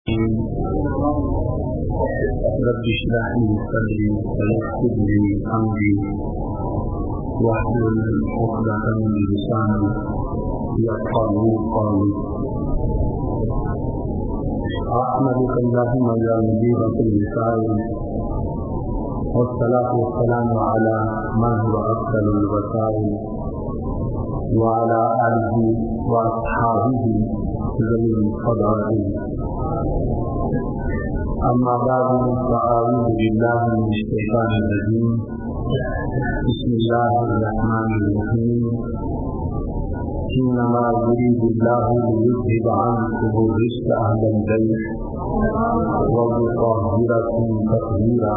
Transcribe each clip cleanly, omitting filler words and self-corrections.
رب اشرح لي صدري ويسر لي امري واحلل عقدة من لساني يفقهوا قولي. احمدك اللهم يا مجيب كل سائل والصلاة والسلام على من هو افضل الوسائل وعلى آله وأصحابه ذوي الفضائل. أما بعد فأعوذ بالله من الشيطان الرجيم. بسم الله الرحمن الرحيم. إنما يريد الله ليذهب عنكم الرجس أهل البيت ويطهركم تطهيرا.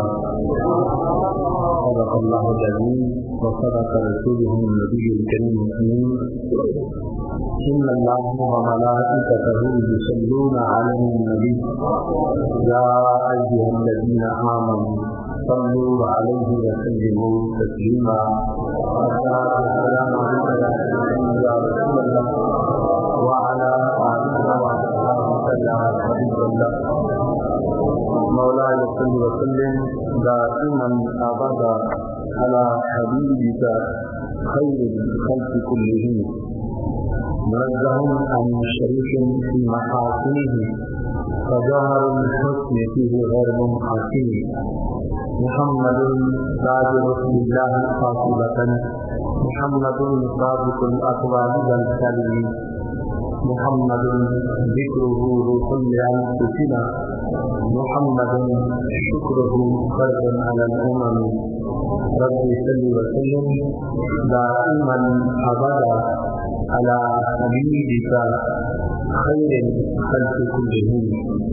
صدق الله العظيم وصدق رسوله النبي الكريم الأمين. إن الله وملائكته يصلون على النبي يا أيها الذين آمنوا صلوا عليه وسلموا تسليما. السلام عليك يا رسول الله وعلى آله وصحبه يا حبيب الله. مولاي صل وسلم دائما أبدا على حبيبك خير الخلق كلهم منزه عن شريك في محاسنه فظهر الحسن فيه غير محاسن. محمد تاج رسول الله قاطبة محمد سابق الأقوال والكلم محمد ذكره روح لأنفسنا محمد شكره فرد على الأمم. رب صل وسلم دائما أبدا على حبيبك خير الخلق كلهم.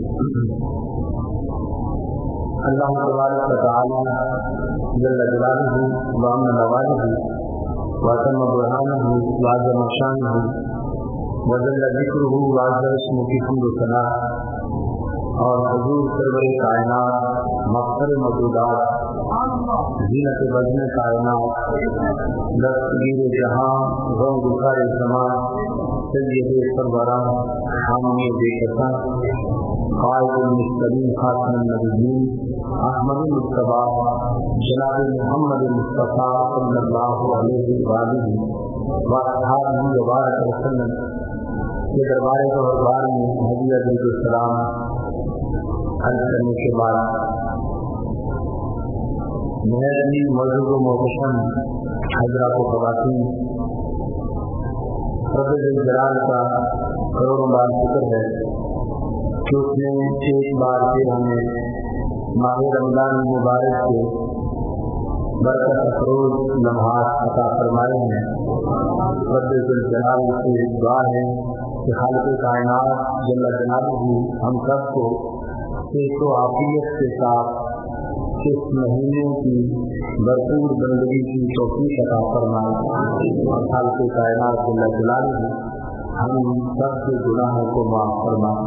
اللہ تبارک و تعالی جل جلالہ وعم نوالہ وتم برہانہ وعظم شانہ وجل ذکرہ وعز اسمہ کی حمد و ثنا اور حضور سرور کائنات مفخر موجودات زینت بدن کائنات دستگیر جہاں غم گسار زمان سید سروران حامی بے کساں قائد المرسلین خاتم النبیین احمد المصطفیٰ جناب محمد المصطفیٰ صلی اللہ علیہ وآلہ وآلہ وبارک وسلم کے دربار بار میں ہدیہ درود السلام عرض کرنے کے بعد میری موضوع و محتشم حضرات و خواتین، رب جلال کا کروڑوں بار شکر ہے کہ اس نے ایک بار پھر ہمیں ماہ رمضان مبارک کے برکت افروز لمحات عطا فرمائے ہیں. رب جلال سے دعا ہے کہ خالق کائنات جل جلالہ ہم سب کو صحت و عافیت کے ساتھ اس مہینے کی بھرپور بندگی کی توفیق عطا فرمائے اور خالق کائنات جل جلالہ ہم سب کے گناہوں کو معاف فرمائے.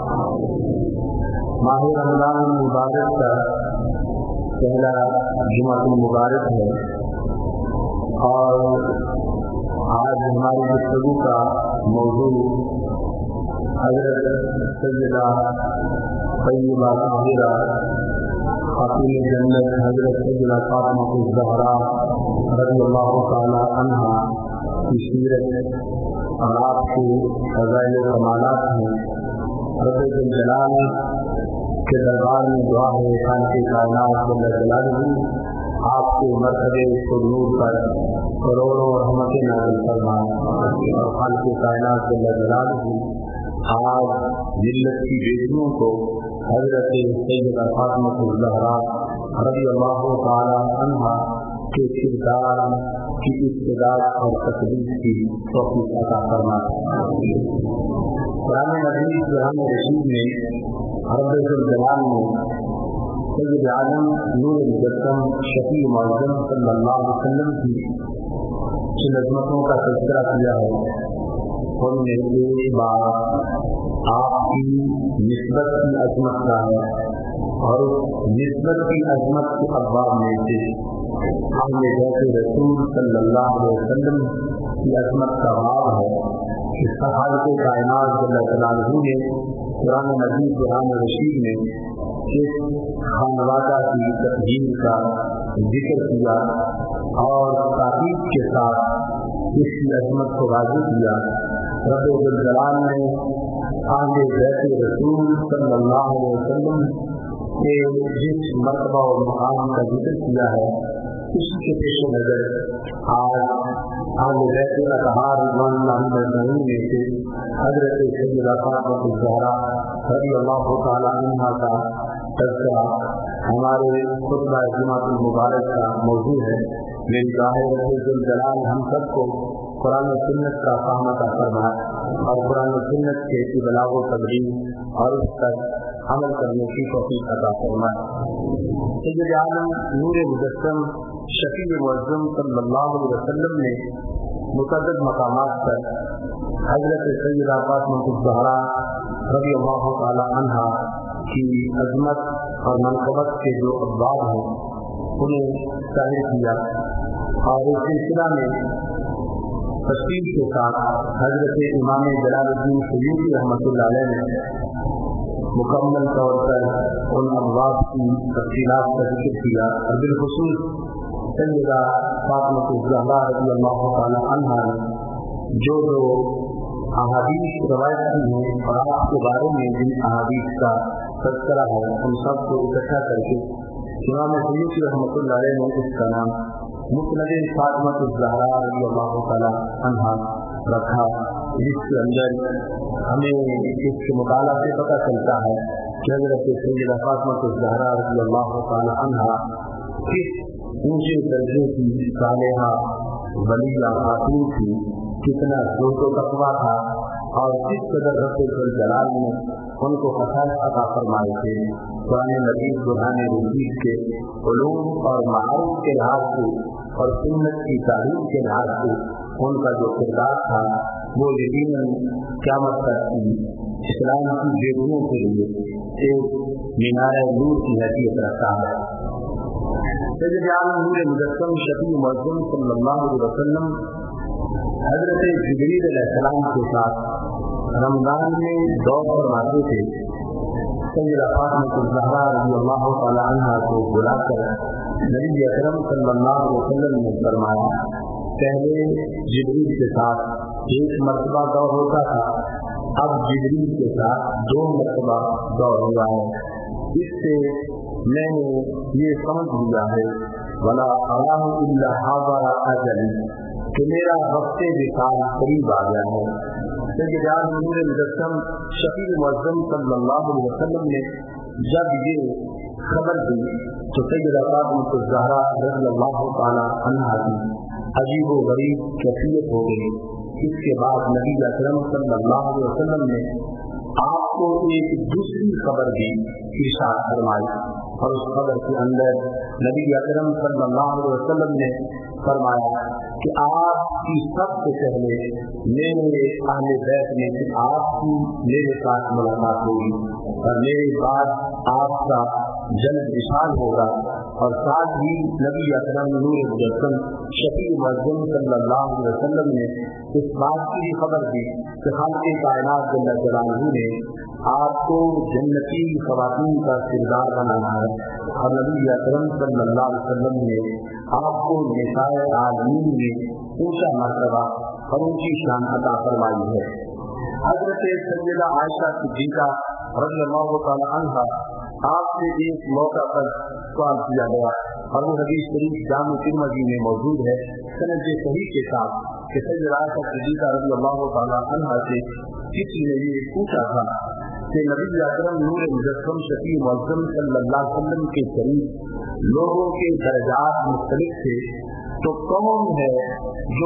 ماہ رمضان مبارک کا پہلا جمعہ مبارک ہے اور آج ہماری گفتگو کا موضوع حضرت سیدہ طیبہ طاہرہ خاتون جنت حضرت سیدہ فاطمہ الزہرا رضی اللہ تعالی عنہا کی سیرت اور آپ کے فضائل و کمالات ہیں. رب جلال کے دربار میں دعا ہے خالق کائنات جل جلالہ آپ کے مرتبے کو نور پر کروڑوں رحمتیں نازل فرمائے اور خالق کائنات جل جلالہ آج ملت کی بیٹیوں کو حضرت سیدہ فاطمہ الزہرا رضی اللہ تعالی عنہا کے کردار کی استعداد اور تقدیس کی توفیق عطا فرمائے. قرآن مجید قرآن رشید میں رب جلال نے سید عالم نور مجسم شفیع معظم صلی اللہ علیہ وسلم کی جن عظمتوں کا تذکرہ کیا ہے ان میں ایک بار آپ کی نسبت کی عظمت کا ہے اور اس نسبت کی عظمت کے ابواب میں سے ہم نے جیسے رسول صلی اللہ علیہ وسلم کی عظمت کا باب ہے کہ خالق کائنات جل جلالہ نے قرآن مجید قرآن رشید نے اس خانوادہ کی تقدیم کا ذکر کیا اور تاکید کے ساتھ اس کی عظمت کو واضح کیا۔ رب الجلال نے اہل بیت رسول صلی اللہ علیہ وسلم کے جس مرتبہ و مقام کا ذکر کیا ہے اس کے پیش نظر آج اہل بیت اطہار رضوان اللہ اجمعین میں سے حضرت سیدہ فاطمہ الزہرا رضی اللہ تعالی عنہا کا تذکرہ ہمارے خطبہ جمعۃ المبارک کا موضوع ہے۔ میری ظاہر رب الجلال ہم سب کو قرآن و سنت کا فہم عطا فرمائے اور قرآن و سنت کے ابلاغ و تبلیغ اور اس پر عمل کرنے کی توفیق عطا فرمائے۔ سید عالم نور مجسم شفیع معظم صلی اللہ علیہ وسلم نے متعدد مقامات پر حضرت سیدہ فاطمہ الزہرا رضی اللہ تعالی عنہا کی عظمت اور منقبت کے جو ابواب ہیں انہیں ظاہر کیا اور اس سلسلہ میں تفصیل کے ساتھ حضرت امام جلال الدین سیوطی رحمۃ اللہ علیہ نے مکمل طور پر ان ابواب کی تفصیلات کا ذکر کیا اور بالخصوص سیدہ فاطمہ الزہرا رضی اللہ تعالی عنہا نے جو احادیث روایت کی ہیں اور آپ کے بارے میں جن احادیث کا تذکرہ ہے ان سب کو اکٹھا کر کے امام سیوطی رحمۃ اللہ علیہ نے اس کا نام مسند فاطمہ الزہرا رضی اللہ تعالی عنہا رکھا، جس کے اندر ہمیں اس کے مطالعہ سے پتہ چلتا ہے کہ حضرت سیدہ فاطمہ الزہرا رضی اللہ تعالی عنہا کس اونچے درجے کی صالحہ ولیہ خاتون تھی، کتنا زہد و تقویٰ تھا اور کس قدر رب الجلال نے ان کو خصائص عطا فرمائے تھے۔ قرآن مجید برہان رشید کے علوم اور معارف کے لحاظ سے اور سنت کی تعلیم کے لحاظ سے ان کا جو کردار تھا وہ یقیناً قیامت تک کی اسلام کی بیٹیوں کے لیے ایک مینار نور کی حیثیت رکھتا ہے۔ سید عالم نور مجسم شفیع معظم صلی اللہ علیہ وسلم حضرت جبریل علیہ السلام کے ساتھ رمضان میں دور فرماتے تھے۔ سیدہ فاطمہ الزہرا رضی اللہ تعالی عنہا کو بلا کر نبی اکرم صلی اللہ علیہ وسلم نے فرمایا، پہلے جبریل کے ساتھ ایک مرتبہ دور ہوتا تھا، اب جبریل کے ساتھ 2 مرتبہ دور ہوا ہے۔ اس سے میں نے یہ سمجھ لیا ہے ولا اعلم الا حاضر اجل کہ میرا وقت وصال قریب آ گیا ہے۔ سید عالم نور مجسم شفیع معظم صلی اللہ علیہ وسلم نے جب یہ خبر دی تو سیدہ فاطمہ الزہرا رضی اللہ تعالی عنہا کی عجیب و غریب کیفیت ہو گئی۔ اس کے بعد نبی اکرم صلی اللہ علیہ وسلم نے آپ کو ایک دوسری خبر بھی ارشاد فرمائی اور اس خبر کے اندر نبی اکرم صلی اللہ علیہ وسلم نے فرمایا کہ آپ کی سب سے پہلے میرے اہل بیت میں سے آپ کی میرے ساتھ ملاقات ہوگی اور میرے بعد آپ کا جلد وصال ہوگا، اور ساتھ ہی نبی اکرم نور مجسم شفیع معظم صلی اللہ علیہ وسلم نے اس بات کی بھی خبر دی کہ خالق کائنات جل جلالہ نے آپ کو جنتی خواتین کا سردار بنانا ہے، اور نبی اکرم صلی اللہ علیہ وسلم نے آپ کو نساء عالمین میں اونچا مرتبہ اور اونچی شان عطا فرمائی ہے۔ حضرت سیدہ عائشہ صدیقہ رضی اللہ تعالی عنہا آپ سے ایک موقع پر سوال کیا گیا اور وہ حدیث شریف جامع ترمذی میں موجود ہے سند صحیح کے ساتھ کہ سیدہ عائشہ صدیقہ رضی اللہ تعالی عنہا سے کسی نے یہ پوچھا تھا کہ نبی اکرم نور مجسم شفیع معظم صلی اللہ علیہ وسلم کے قریب لوگوں کے درجات مختلف تھے، تو کون ہے جو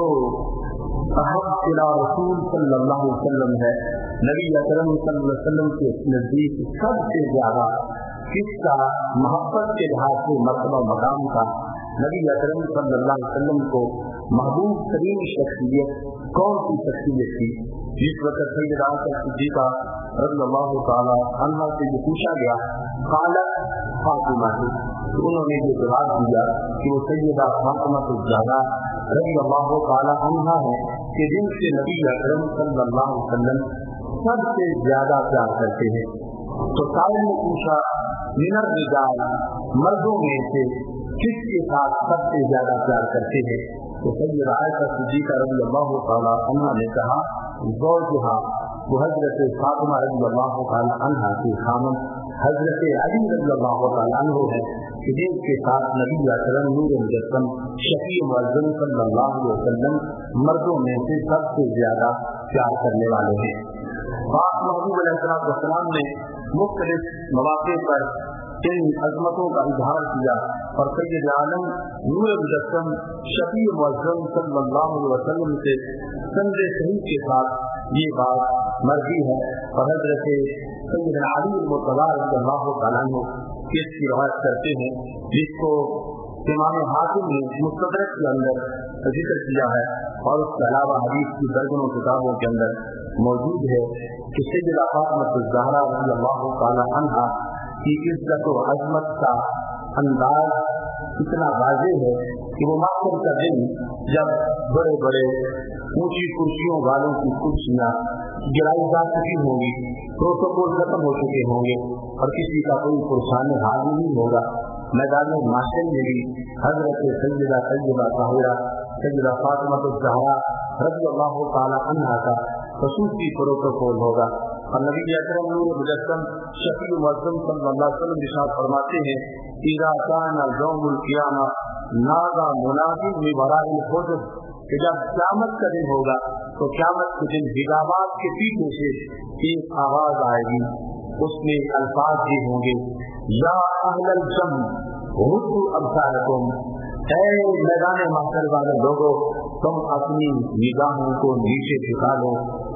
احب الی رسول صلی اللہ علیہ وسلم ہے؟ نبی اکرم صلی اللہ علیہ وسلم کے نزدیک سب سے زیادہ کس کا محبت کے لحاظ سے مرتبہ مقام کا نبی اکرم صلی اللہ علیہ وسلم کو محبوب ترین شخصیت کون سی شخصیت تھی؟ جس وقت سیدہ عائشہ صدیقہ رضی اللہ تعالی عنہا سے یہ پوچھا گیا قالت فاطمہ، انہوں نے یہ جواب دیا کہ وہ سیدہ فاطمہ الزہرا رضی اللہ تعالی عنہا ہے کہ جن سے نبی اکرم صلی اللہ علیہ وسلم سب سے زیادہ پیار کرتے ہیں۔ تو سائل نے پوچھا منر رجال، مردوں میں سے کس کے ساتھ سب سے زیادہ پیار کرتے ہیں؟ تو سیدہ عائشہ صدیقہ رضی اللہ تعالی عنہا نے کہا زوجہا، وہ حضرت فاطمہ رضی اللہ تعالی عنہا کی خامن حضرت علی رضی اللہ تعالی عنہ ہے، جن کے ساتھ نبی اکرم نور مجسم شفیع معظم صلی اللہ علیہ وسلم مردوں میں سے سب سے زیادہ پیار کرنے والے ہیں۔ پاک محبوب علیہ السلام نے مختلف مواقع پر ان عظمتوں کا اظہار کیا اور سید عالم نور مجسم شفیع معظم صلی اللہ علیہ وسلم سے سند صحیح کے ساتھ یہ بات مرضی ہے، اور حضرت سیدنا علی المرتضی رضی اللہ تعالیٰ عنہ اس کی روایت کرتے ہیں، جس کو امام حاکم نے مستدرک کے اندر ذکر کیا ہے، اور اس کے علاوہ حدیث کی درجنوں کتابوں کے اندر موجود ہے کہ سیدہ فاطمہ الزہرا رضی اللہ تعالیٰ عنہا کی عزت و عظمت کا انداز اتنا واضح ہے کہ وہ محشر کا دن جب بڑے بڑے اونچی کرسیوں والوں کی کرسیاں گرائی جا چکی ہوں گی، پروٹوکول ختم ہو چکے ہوں گے اور کسی کا کوئی پرسان حاضر نہیں ہوگا، میدان محشر میں بھی حضرت سیدہ طیبہ طاہرہ سیدہ فاطمہ الزہرا رضی اللہ تعالی عنہا کا خصوصی پروٹوکول ہوگا۔ اور نبی اکرم نور مجسم شفیع معظم صلی اللہ علیہ وسلم ارشاد فرماتے ہیں اذا کان یوم القیامہ نادى منادی من وراء الحجب، کہ جب قیامت کا دن ہوگا تو قیامت کے دن حجابات کے پیچھے سے ایک آواز آئے گی، اس میں الفاظ بھی ہوں گے یا اہل الجم غضوا ابصارکم، اے میدان محشر والے لوگوں تم اپنی نگاہوں کو نیچے جھکا لو،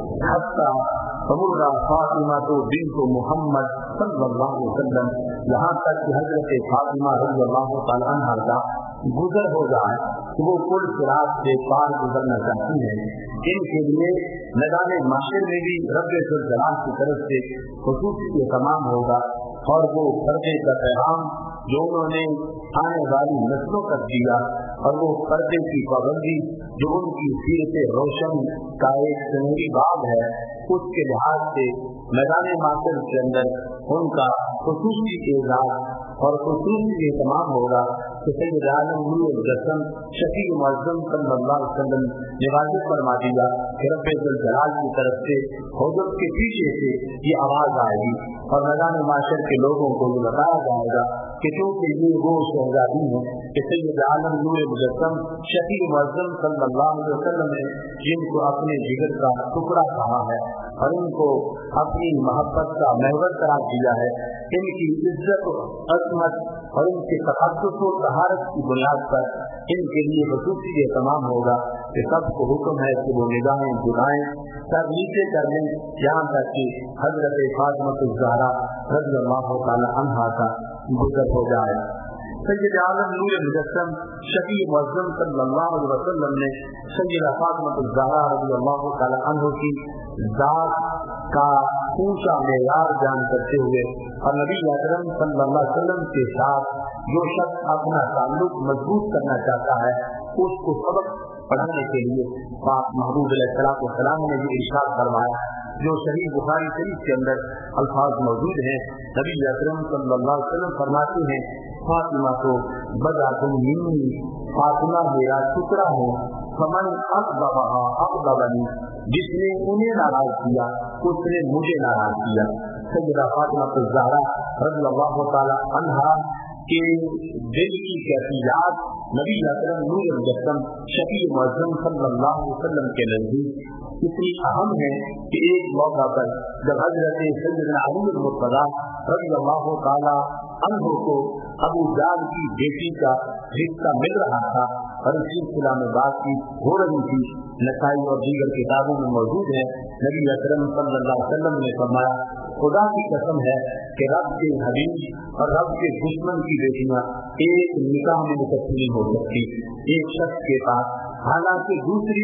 حتی تمر فاطمہ بنت محمد صلی اللہ علیہ وسلم، یہاں تک کہ حضرت فاطمہ رضی اللہ تعالی عنہا کا گزر ہو جائے کہ وہ پل صراط سے پار گزرنا چاہتی ہیں۔ ان کے لیے میدان محشر میں بھی رب ذوالجلال کی طرف سے خصوصی اہتمام ہوگا، اور وہ پردے کا پیغام جو انہوں نے آنے والی نسلوں تک دیا، اور وہ پردے کی پابندی جو ان کی سیرت روشن کا ایک سنہری باب ہے، اس کے لحاظ سے میدان محشر کے اندر ان کا خصوصی اعزاز اور خصوصی اہتمام ہوگا کہ سید عالم نور مجسم شفیع معظم صلی اللہ علیہ وسلم نے واضح فرما دیا کہ رب ذوالجلال کی طرف سے حجب کے پیچھے سے یہ آواز آئے گی، اور میدان محشر کے لوگوں کو یہ بتایا جائے گا کہ چونکہ یہ وہ شہزادی ہیں کہ سید عالم نور مجسم شفیع معظم صلی اللہ علیہ وسلم نے جن کو اپنے جگر کا ٹکڑا کہا ہے اور ان کو اپنی محبت کا محور قرار دیا ہے، ان کی عزت و عظمت اور ان کے تقدس و طہارت کی بنیاد پر ان کے لیے خصوصی اہتمام ہوگا کہ سب کو حکم ہے کہ وہ نگاہیں جھکائیں، سب نیچے کر لیں، یہاں تک کہ حضرت فاطمہ الزہرا رضی اللہ تعالی عنہا کا گزر ہو جائے۔ سید عالم نور مجسم شفیع معظم صلی اللہ علیہ وسلم نے سیدہ فاطمہ الزہرا رضی اللہ تعالی عنہ کی ذات کا اونچا معیار بیان کرتے ہوئے اور نبی اکرم صلی اللہ علیہ وسلم کے ساتھ جو شخص اپنا تعلق مضبوط کرنا چاہتا ہے اس کو سبق پڑھانے کے لیے پاک محبوب علیہ السلام نے بھی ارشاد فرمایا، جو صحیح بخاری شریف کے اندر الفاظ موجود ہیں۔ نبی اکرم صلی اللہ علیہ وسلم فرماتے ہیں فاطمہ کو بضعۃ منی، فاطمہ میرا ٹکڑا ہے، فمن اغضبها اغضبنی، جس نے انہیں ناراض کیا اس نے مجھے ناراض کیا۔ سیدہ فاطمہ الزہرا رضی اللہ تعالی عنہا کے دل کی کیفیات نبی اکرم نور مجسم شفیع معظم صلی اللہ علیہ وسلم کے نزدیک اتنی اہم ہے کہ ایک موقع پر جب حضرت سیدنا علی المرتضی رضی اللہ تعالی عنہ کو ابو جہل کی بیٹی کا حصہ مل رہا تھا اور اس سلسلہ میں بات چیت ہو رہی تھی، نسائی اور دیگر کتابوں میں موجود ہے، نبی اکرم صلی اللہ علیہ وسلم نے فرمایا خدا کی قسم ہے کہ رب کے حبیب اور رب کے دشمن کی بیٹیاں ایک نکاح میں مکمل نہیں ہو سکتی ایک شخص کے پاس، حالانکہ دوسری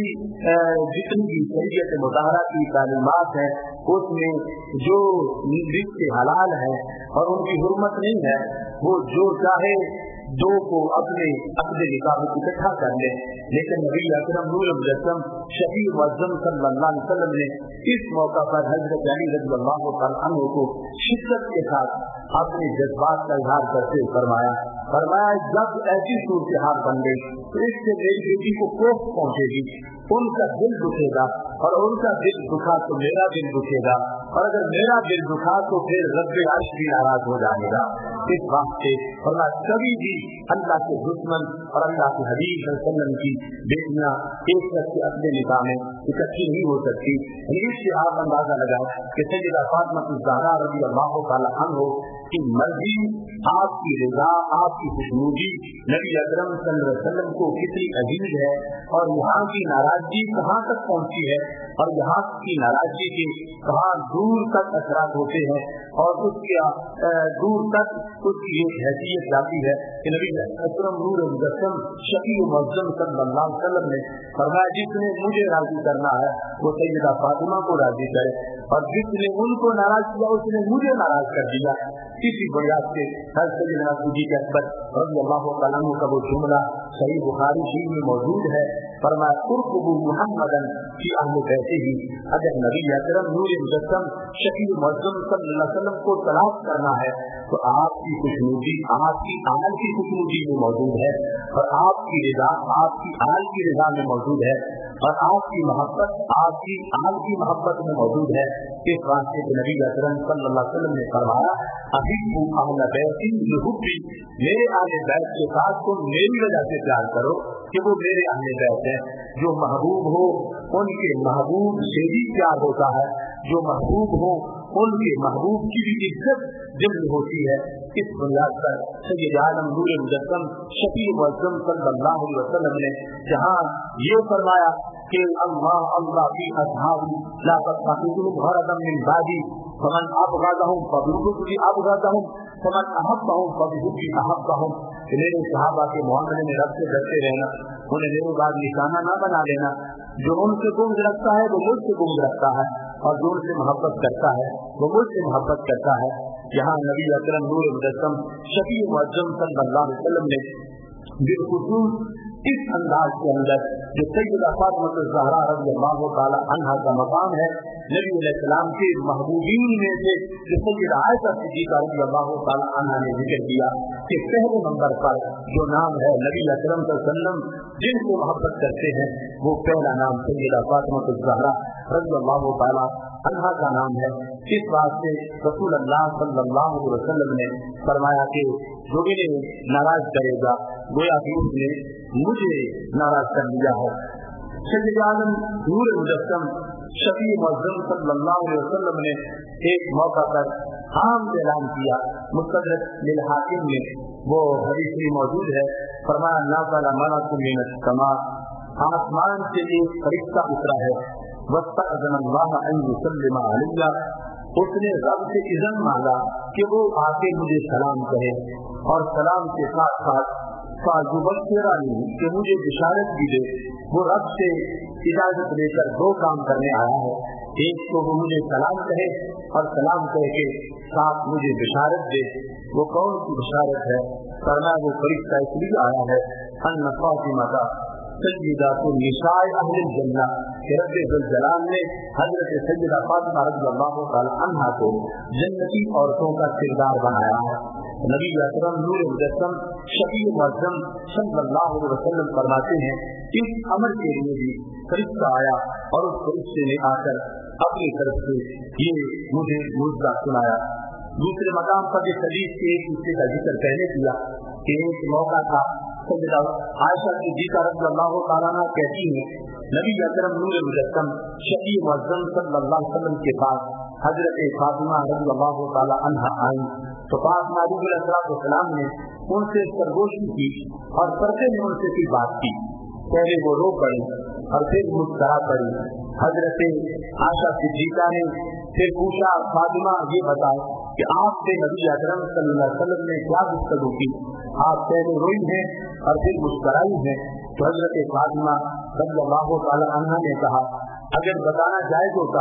جتنی بھی شریعت مطالعہ کی تعلیمات ہیں اس میں جو رزق حلال ہے اور ان کی حرمت نہیں ہے، وہ جو چاہے दो को अपने अपने निकाह में इकट्ठा कर ले, लेकिन नबी अकरम नूर मुजस्सम शफी मुअज़्ज़म सल्लल्लाहु अलैहि वसल्लम ने इस मौका पर हजरत अली रज़ियल्लाहु तआला अन्हु को शिद्दत के साथ अपने जज्बात का इजहार करते फरमाया जब ऐसी सूरत हाल बन गई तो इससे मेरी बेटी को कोफ पहुंचेगी, उनका दिल दुखेगा, और उनका दिल दुखा तो मेरा दिल दुखेगा, और अगर मेरा दिल दुखा तो फिर रब्बे अर्श भी नाराज हो जाएगा। इस बात से वरना कभी भी अल्लाह के दुश्मन और अल्लाह के हबीब सल्लल्लाहु अलैहि वसल्लम की बेटियां एक साथ से अपने निकाह में इकट्ठी नहीं हो सकती। इससे आप अंदाजा लगाएं कि सैयदा फातिमा ज़हरा रज़ियल्लाहु तआला अन्हा की मर्जी, आपकी रज़ा, आपकी खुशनुदी नबी अकरम सल्लल्लाहु अलैहि वसल्लम को कितनी अजीज है, और यहाँ की नाराजगी कहाँ तक पहुँची है, और यहाँ की नाराजगी के कहाँ दूर तक असरात होते हैं, और उसके दूर तक उसकी एक हैसियत जाती है कि नबी अकरम नूर मुजस्सम शफी मुअज़्ज़म सल्लल्लाहु अलैहि वसल्लम ने फरमाया जिसने मुझे राजी करना है वो सैयदा फातिमा को राजी करे, और जिसने उनको नाराज किया उसने मुझे नाराज कर दिया। इसी बुनियाद से सैयदना सिद्दीक़ अकबर रज़ियल्लाहु तआला अन्हु का वो जुमला सही बुखारी शरीफ में मौजूद है, फरमाया कुर्बु मुहम्मदन की अहले बैतिही, अगर नबी अकरम नूर मुजस्सम शफी मुअज़्ज़म सल्लल्लाहु अलैहि वसल्लम को तलाश करना है तो आपकी खुशनुदी, आपकी आल की खुशनुदी में मौजूद है, और आपकी रज़ा आपकी आल की रज़ा में मौजूद है, और आपकी मोहब्बत आपकी आल की मोहब्बत में मौजूद है। इस वास्ते के नबी अकरम सल्लल्लाहु अलैहि वसल्लम ने फरमाया अहिब्बु अहले बैती लिहुब्बी, मेरे अहले बैत के साथ तुम मेरी वजह से प्यार करो कि वो मेरे अहले बैत हैं। जो महबूब हो उनके महबूब से ही प्यार होता है, जो महबूब हो उनके महबूब की भी इज्जत दिल में होती है। इस बुनियाद पर सैयद आलम नूर मुजस्सम शफी मुअज़्ज़म सल्लल्लाहु अलैहि वसल्लम ने जहाँ ये फरमाया कि अल्लाह अल्लाह की असहाबी ला तत्तखिज़ू गरदन मिन बादी फमन अबग़दहुम फबिहुब्बी अबग़दहुम फमन अहब्बहुम फबिहुब्बी अहब्बहुम, मेरे सहाबा के मामले में रब से डरते रहना, उन्हें मेरे बाद निशाना न बना लेना। जो उनसे बुग़्ज़ रखता है वो मुझसे बुग़्ज़ रखता है, और जो उनसे मोहब्बत करता है वो मुझसे मोहब्बत करता है। यहाँ नबी अकरम नूर मुजस्सम शफी मुअज़्ज़म सल्लल्लाहु अलैहि वसल्लम ने बिलखुसूस इस अंदाज के अंदर जो सैयदा फातिमा ज़हरा रज़ियल्लाहु तआला अन्हा का मकाम है, नबी अलैहिस्सलाम के महबूबीन में से जो सैयदा आयशा सिद्दीक़ा रज़ियल्लाहु तआला अन्हा ने जिक्र किया कि पहले नंबर पर जो नाम है नबी अकरम सल्लल्लाहु अलैहि वसल्लम जिनको मोहब्बत करते हैं वो पहला नाम सैयदा फातिमा ज़हरा रज़ियल्लाहु तआला अन्हा का नाम है। इस बात से रसूल अल्लाह सल्लल्लाहु अलैहि वसल्लम ने फरमाया कि जो इन्हें नाराज करेगा गोया कि उसने मुझे नाराज कर दिया है। सैयद आलम नूर मुजस्सम शफी मुअज़्ज़म सल्लल्लाहु अलैहि वसल्लम ने एक मौका पर आम ऐलान किया, मुस्तदरक लिल हाकिम में वो हदीस में मौजूद है, फरमाया नाज़ला मलकुम मिनस समा, आसमान से एक फरिश्ता उतरा है, वस्तअज़नल्लाह अन युसल्लिमा अलैया, उसने रब से इज़्ज़त मांगा कि वो आके मुझे सलाम कहे, और सलाम के साथ साथ कि मुझे बिशारत भी दे। वो रब से इजाजत लेकर दो काम करने आया है, एक तो वो मुझे सलाम कहे और सलाम कह के साथ मुझे बिशारत दे। वो कौन सी बिशारत है? फरमाया वो फरिश्ता इसलिए आया है अन्न फातिमा का सय्यदा तो निशाए अहले जन्नत, रब्बे जुल जलाल ने हजरत सय्यदा फातिमा रज़ियल्लाहु तआला अन्हा को जन्नती औरतों का किरदार बनाया है। नबी अकरम नूर मुजस्सम शफी मुअज़्ज़म सल्लल्लाहु अलैहि वसल्लम फरमाते हैं इस अमर के लिए भी फरिश्ता आया, और उस फरिश्ते ने आकर अपनी तरफ से ये मुझे मुद्दा सुनाया। दूसरे मकाम पर इस हदीस के एक हिस्से का जिक्र पहले किया कि एक मौका था, सैयदा आयशा सिद्दीक़ा रज़ियल्लाहु तआला अन्हा कहती हैं नबी अकरम नूर मुजस्सम शफी मुअज़्ज़म सल्लल्लाहु अलैहि वसल्लम के पास हजरत फातिमा रज़ियल्लाहु तआला अन्हा आई तो फातिमा अलैहिस्सलाम ने उनसे सरगोशी की और पर्दे में उनसे की बात की। पहले वो रो पड़ी और फिर मुस्कुरा पड़ी। हजरत आयशा सिद्दीक़ा ने फिर पूछा फातिमा ये बताओ कि आपसे नबी अकरम सल्लल्लाहु अलैहि वसल्लम ने क्या गुफ्तगू की? आप पहले रोई हैं और फिर मुस्कुराई हैं। तो हजरत फातिमा रज़ियल्लाहु तआला अन्हा ने कहा अगर बताना जायज़ होता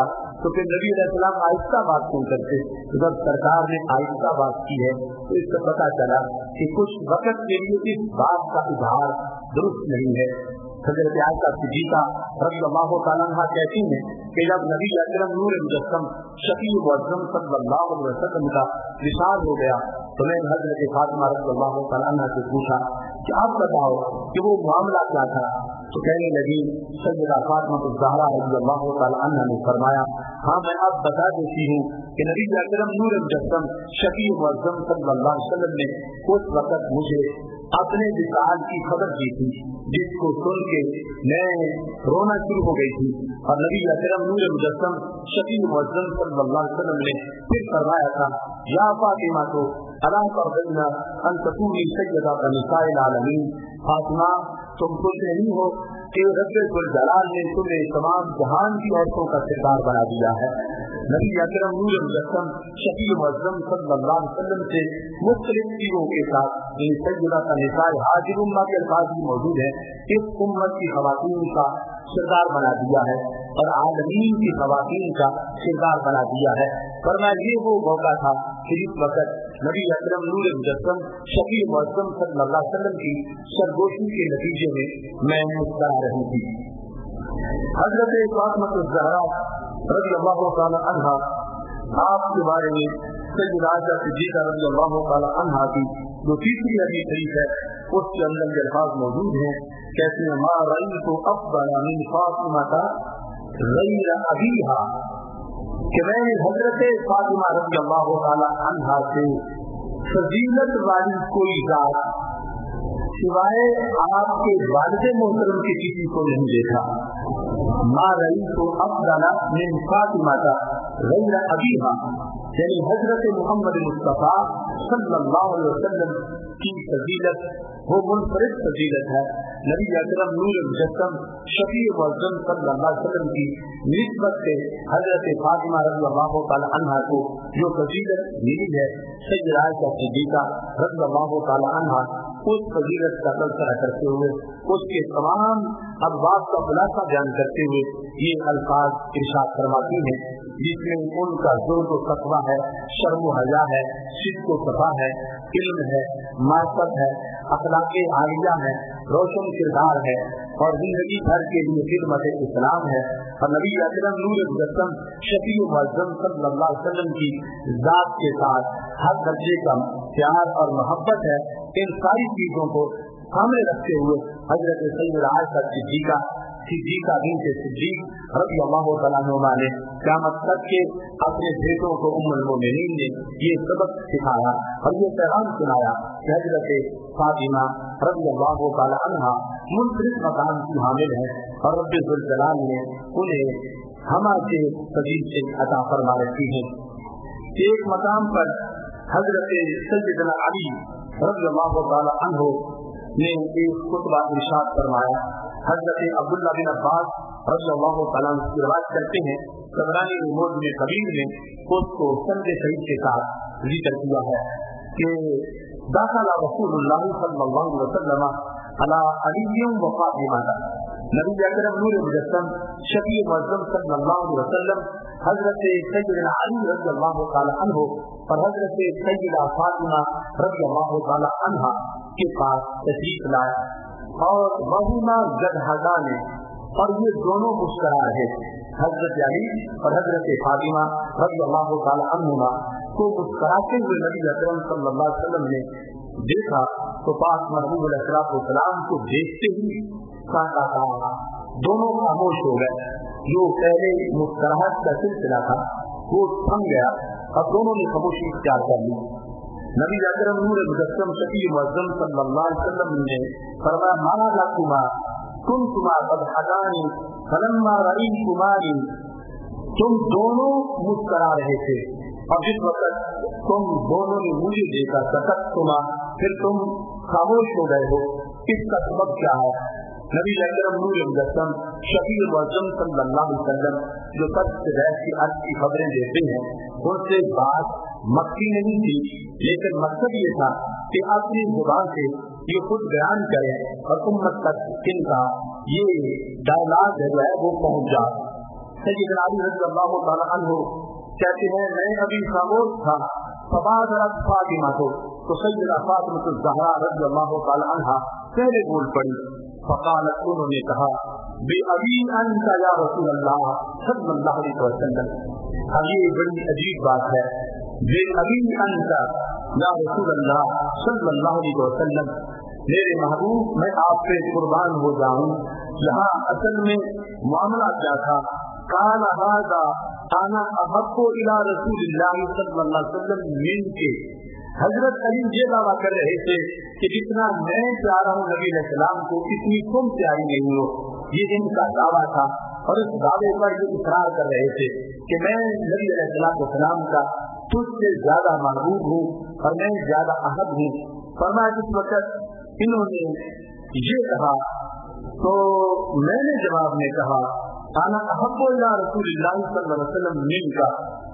تو پھر نبی علیہ السلام آہستہ بات کیوں کرتے؟ جب سرکار نے آہستہ بات کی ہے تو اس سے پتہ چلا کہ کچھ وقت کے لیے اس بات کا اظہار درست نہیں ہے۔ حضرت عائشہ صدیقہ رضی اللہ تعالیٰ عنہ کہتی ہیں کہ جب نبی اکرم نور مجسم شفیع معظم صلی اللہ علیہ وسلم کا وصال ہو گیا تو میں نے حضرت فاطمہ رضی اللہ تعالیٰ عنہ سے پوچھا کہ آپ بتاؤ کہ وہ معاملہ کیا تھا؟ تو کہنے لگی سیدہ فاطمہ الزہرا رضی اللہ تعالیٰ عنہ نے فرمایا ہاں میں اب بتا دیتی ہوں کہ نبی اکرم نور مجسم شفیع معظم صلی اللہ علیہ وسلم نے اس وقت مجھے اپنے وصال کی خبر دی تھی، جس کو سن کے میں رونا شروع ہو گئی تھی، اور نبی اکرم نور مجسم شفیع معظم صلی اللہ علیہ وسلم نے پھر فرمایا تھا یا فاطمہ تو اللہ ترضین ان تکونی سیدۃ نساء العالمین، فاطمہ تم سوچ رہی ہو کہ رب الجلال نے تمہیں تمام جہان کی عورتوں کا سردار بنا دیا ہے۔ نبی اکرم نور مجسم شفیع معظم صلی اللہ علیہ وسلم سے مختلف چیزوں کے ساتھ سیدۃ نساء حاضر امہ کے الفاظ بھی موجود ہے، اس امت کی خواتین کا سردار بنا دیا ہے اور عالمین کی خواتین کا سردار بنا دیا ہے۔ فرمایا یہ وہ موقع تھا کہ جس وقت نبی اکرم نور مجسم شفیع معظم صلی اللہ علیہ وسلم کی سرگوشی کے نتیجے میں میں مسکرا رہی تھی۔ حضرت فاطمہ الزہرا رضی اللہ تعالی عنہا آپ کے بارے میں سیدہ عائشہ صدیقہ رضی اللہ تعالی عنہا کی جو تیسری حدیث شریف ہے اس کے اندر یہ الفاظ موجود ہیں، کہتے ہیں ما رأیت افضل من فاطمہ غیر ابیہا، کہ میں نے حضرت فاطمہ رضی اللہ تعالی عنہا سے فضیلت والی کوئی ذات سوائے آپ کے والد محترم کے کسی کو نہیں دیکھا۔ ما رأیت افضل من فاطمہ غیر ابیہا، یعنی حضرت محمد مصطفیٰ صلی اللہ علیہ وسلم کی فضیلت وہ منفرد فضیلت ہے۔ نبی اکرم نور مجسم شفیع معظم صلی اللہ علیہ وسلم کی نسبت سے حضرت فاطمہ رضی اللہ تعالی عنہا کو جو فضیلت ملی ہے، سیدہ عائشہ صدیقہ رضی اللہ تعالی عنہا اس فضیلت کا تذکرہ کرتے ہوئے اس کے تمام ابواب کا خلاصہ بیان کرتے ہوئے یہ الفاظ ارشاد فرماتی ہیں، جس میں ان کا زہد و تقویٰ ہے، شرم و حیا ہے، صدق و صفا ہے، علم ہے، معرفت ہے، اخلاق عالیہ ہے، روشن کردار ہے اور زندگی بھر کے لیے خدمت اسلام ہے، اور نبی اکرم نور مجسم شفیع معظم صلی اللہ علیہ وسلم کی ذات کے ساتھ ہر درجے کا پیار اور محبت ہے۔ ان ساری چیزوں کو سامنے رکھتے ہوئے حضرت سیدہ عائشہ صدیقہ بنت صدیق رضی اللہ تعالیٰ عنہ نے قیامت تک کے اپنے بیٹوں کو ام المؤمنین نے یہ سبق سکھایا اور یہ پیغام سنایا کہ حضرت فاطمہ رضی اللہ تعالیٰ عنہ منفرد مقام کی حامل ہے اور رب ذوالجلال نے انہیں ہمہ کے فضیل سے عطا فرما رکھی ہے۔ ایک مقام پر حضرت سیدنا علی رضی اللہ تعالیٰ عنہ نے ایک خطبہ ارشاد فرمایا۔ حضرت عبداللہ بن عباس رضی اللہ تعالیٰ عنہ کی روایت کرتے ہیں، طبرانی المعجم کبیر نے اس کو سند صحیح کے ساتھ ذکر کیا ہے کہ داخل رسول اللہ صلی اللہ علیہ وسلم علی علی و فاطمہ، نبی اکرم نور مجسم شفیع معظم صلی اللہ علیہ وسلم حضرت سیدنا علی رضی اللہ تعالی عنہ اور حضرت سیدہ فاطمہ رضی اللہ تعالی عنہ کے پاس تشریف لائے اور وہما گدھگان، اور یہ دونوں مسکرا رہے تھے، حضرت علی اور حضرت فاطمہ رضی اللہ تعالی عنہما کو مسکراتے ہوئے نبی اکرم صلی اللہ علیہ وسلم نے دیکھا تو پاک محبوب علیہ السلام کو دیکھتے ہی کہا دونوں خاموش ہو گئے، جو پہلے مسکراہٹ کا سلسلہ تھا وہ تھم گیا اور دونوں نے خاموشی اختیار کر لی۔ نبی اکرم نور مجسم شفیع معظم صلی اللہ علیہ وسلم نے فرمایا ما لکما کنتما تضحکان فلما رأیتمانی، تم دونوں مسکرا رہے تھے اور جس وقت تم دونوں نے مجھے دیکھا سکتتما، پھر تم خاموش ہو گئے ہو، اس کا سبب کیا ہے؟ نبی اکرم نور مجسم شفیع معظم صلی اللہ علیہ وسلم جو سب سے بحث کی عرض کی خبریں دیتے ہیں ان سے بات مکی نہیں تھی، لیکن مقصد یہ تھا کہ اپنی زبان سے یہ خود بیان کریں اور امت تک ان کا یہ ڈائلاگ ہے وہ پہنچ جائے۔ سیدنا علی رضی اللہ تعالیٰ عنہ کہتے ہیں میں ابھی خاموش تھا، فبادرت فاطمہ تو سیدہ فاطمہ الزہرا رضی اللہ تعالیٰ عنہ پہلے بول پڑی، فقالت انہوں نے کہا بے ابی انت یا رسول اللہ صلی اللہ علیہ وسلم. اب یہ بڑی عجیب بات ہے، بے ابی انت یا رسول اللہ صلی اللہ علیہ وسلم، میرے محبوب میں آپ پہ قربان ہو جاؤں. یہاں اصل میں معاملہ کیا تھا، قال هذا انا احب الى رسول اللہ صلی اللہ علیہ وسلم من کے. حضرت علی یہ دعویٰ کر رہے تھے کہ جتنا میں پیارا ہوں نبی علیہ السلام کو اتنی تم پیاری نہیں ہو، یہ ان کا دعویٰ تھا. اور اس دعوے پر یہ اقرار کر رہے تھے کہ میں نبی علیہ السلام کا تجھ سے زیادہ محبوب ہوں اور میں زیادہ احب ہوں. فرمایا جس وقت انہوں نے یہ کہا تو میں نے جواب میں کہا انا احب الی رسول اللہ صلی اللہ علیہ وسلم من کا،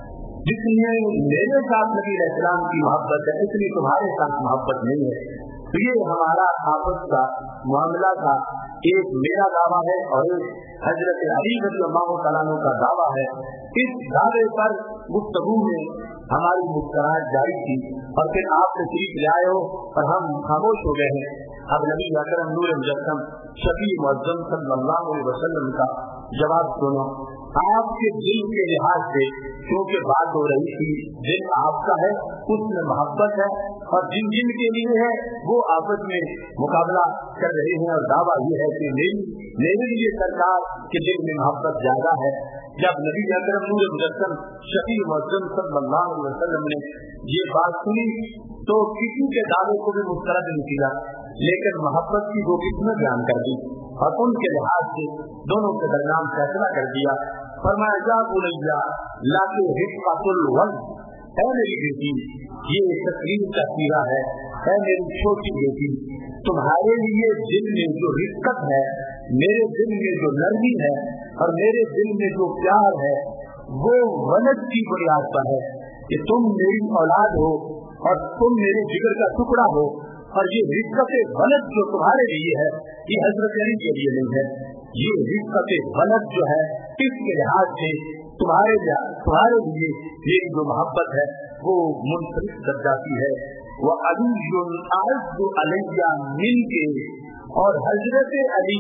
جتنی میرے ساتھ نبی علیہ السلام کی محبت ہے اتنی تمہارے ساتھ محبت نہیں ہے. تو یہ ہمارا آپس کا معاملہ تھا، ایک میرا دعویٰ ہے اور ایک حضرت علی رضی اللہ تعالیٰ عنہ کا دعویٰ ہے. اس دعوے پر گفتگو میں ہماری مسکراہٹ جاری تھی اور پھر آپ تشریف لے آئے ہو اور ہم خاموش ہو گئے ہیں. اب نبی اکرم نور مجسم شفیع معظم صلی اللہ علیہ وسلم کا جواب سنو. آپ کے دل کے لحاظ سے کیونکہ بات ہو رہی تھی، دل آپ کا ہے، اس میں محبت ہے، اور جن جن کے لیے ہے وہ آپس میں مقابلہ کر رہے ہیں اور دعویٰ یہ ہے کہ میرے لیے سرکار کے دل میں محبت زیادہ ہے. جب نبی اکرم نور مجسم شفیع معظم صلی اللہ علیہ وسلم نے یہ بات سنی تو کسی کے دعوے کو بھی مسترد نہیں کیا، لیکن محبت کی وہ قسمیں بیان کر دی اور ان کے لحاظ سے دونوں کے درمیان فیصلہ کر دیا. فرمایا جا بولیا لاکے حفاظ الولد، اے میری بیٹی یہ تقریر کا سیرا ہے، اے میری چھوٹی بیٹی تمہارے لیے دل میں جو رفقت ہے، میرے دل میں جو نرمی ہے اور میرے دل میں جو پیار ہے وہ ولد کی بنیاد پر ہے کہ تم میری اولاد ہو اور تم میرے جگر کا ٹکڑا ہو. اور یہ رفقت ولد جو تمہارے لیے ہے یہ حضرت علی کے لیے نہیں ہے. یہ رفقت ولد جو ہے اس کے لحاظ سے تمہارے لیے میری جو محبت ہے وہ منفرد کر جاتی ہے. وہ علی اعز علیہ من کے، اور حضرت علی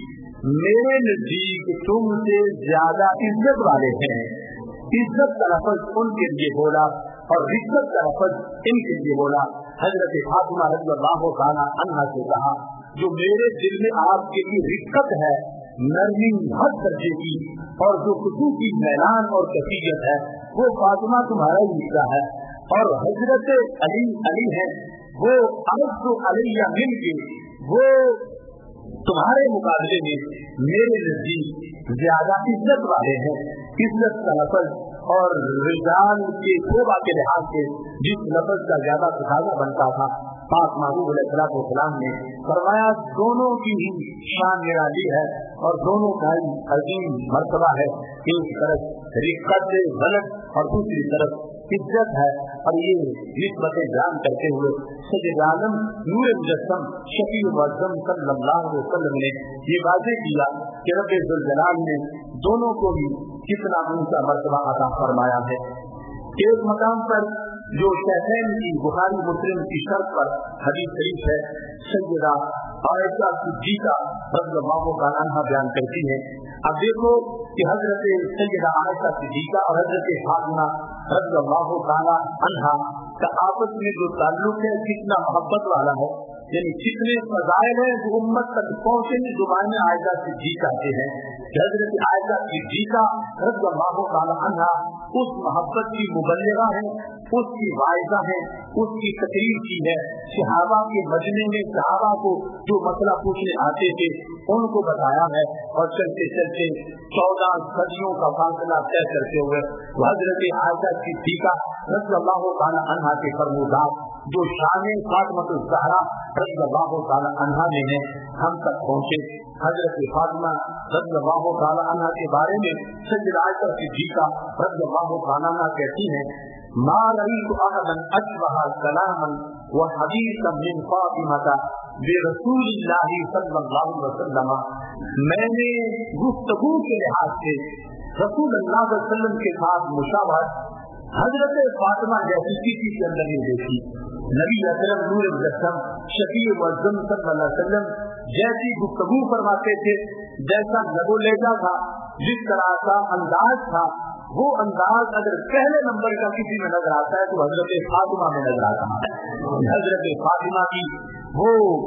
میرے نزدیک تم سے زیادہ عزت والے ہیں. عزت کا لفظ ان کے لیے بولا اور رفقت کا لفظ ان کے لیے بولا. حضرت فاطمہ رضی اللہ تعالیٰ عنہا سے کہا جو میرے دل میں آپ کے لیے رفقت ہے، نرمی حد درجے کی، اور جو خصوصی میلان اور کیفیت ہے وہ فاطمہ تمہارا ہی حصہ ہے. اور حضرت علی ہے وہ اعز علیہ من کے، وہ تمہارے مقابلے میں میرے نزدیک زیادہ عزت والے ہیں. عزت کا لفظ اور رجال کے شعبہ کے لحاظ سے جس لفظ کا زیادہ تقاضا بنتا تھا پاک محبوب علیہ السلام نے فرمایا دونوں کی ہی شان نرالی ہے اور دونوں کا ہی عظیم مرتبہ ہے. ایک طرف رفقت ولد اور دوسری طرف عزت ہے. اور یہ نسبتیں بیان کرتے ہوئے سید عالم نور مجسم شفیع معظم صلی اللہ علیہ وسلم نے یہ واضح کیا کہ رب ذوالجلال نے دونوں کو بھی کتنا اونچا مرتبہ عطا فرمایا ہے. ایک مقام پر جو شیخین کی بخاری مسلم کی شرط پر حدیث شریف ہے، سیدہ عائشہ صدیقہ رضی اللہ تعالیٰ عنہا بیان کرتی ہے. اب دیکھو کہ حضرت سیدہ عائشہ صدیقہ اور حضرت فاطمہ رضی اللہ تعالیٰ عنہا کا آپس میں جو تعلق ہے کتنا محبت والا ہے، یعنی کتنے فضائل ہیں جو امت تک پہنچنے زبان عائشہ صدیقہ کے ہیں. حضرت عائشہ صدیقہ رضی اللہ تعالیٰ عنہا اس محبت کی مبلغہ ہے، اس کی واعظہ ہے، اس کی تقریر کی ہے. صحابہ کے مجمع میں صحابہ کو جو مسئلہ پوچھنے آتے تھے ان کو بتایا ہے، اور چلتے چلتے 14 صدیوں کا فاصلہ طے کرتے ہوئے حضرت عائشہ صدیقہ رضی اللہ تعالیٰ عنہا کے فرمودات جو شان فاطمہ الزہرا رضی اللہ تعالیٰ عنہا میں ہے ہم تک پہنچے. حضرت فاطمہ رضی اللہ تعالیٰ عنہا کے بارے میں سیدہ عائشہ صدیقہ رضی اللہ تعالیٰ عنہا کہتی ہیں ما رأيت أحدا أشبه كلاما وحديثا من فاطمة برسول الله صلی اللہ علیہ وسلم. میں نے گفتگو کے لحاظ سے रसूल अल्लाह सल्लल्लाहु अलैहि वसल्लम के साथ मुशावहत हजरत फातिमा जैसी किसी के अंदर नहीं देखी। नबी अकरम नूर मुजस्सम शफी मुअज्जम सल्लल्लाहु अलैहि वसल्लम जैसी गुफ्तगू फरमाते थे, जैसा लबो लहजा था, जिस तरह का अंदाज था, वो अंदाज अगर पहले नंबर का किसी में नजर आता है तो हजरत फातिमा में नजर आता है। हजरत फातिमा की वो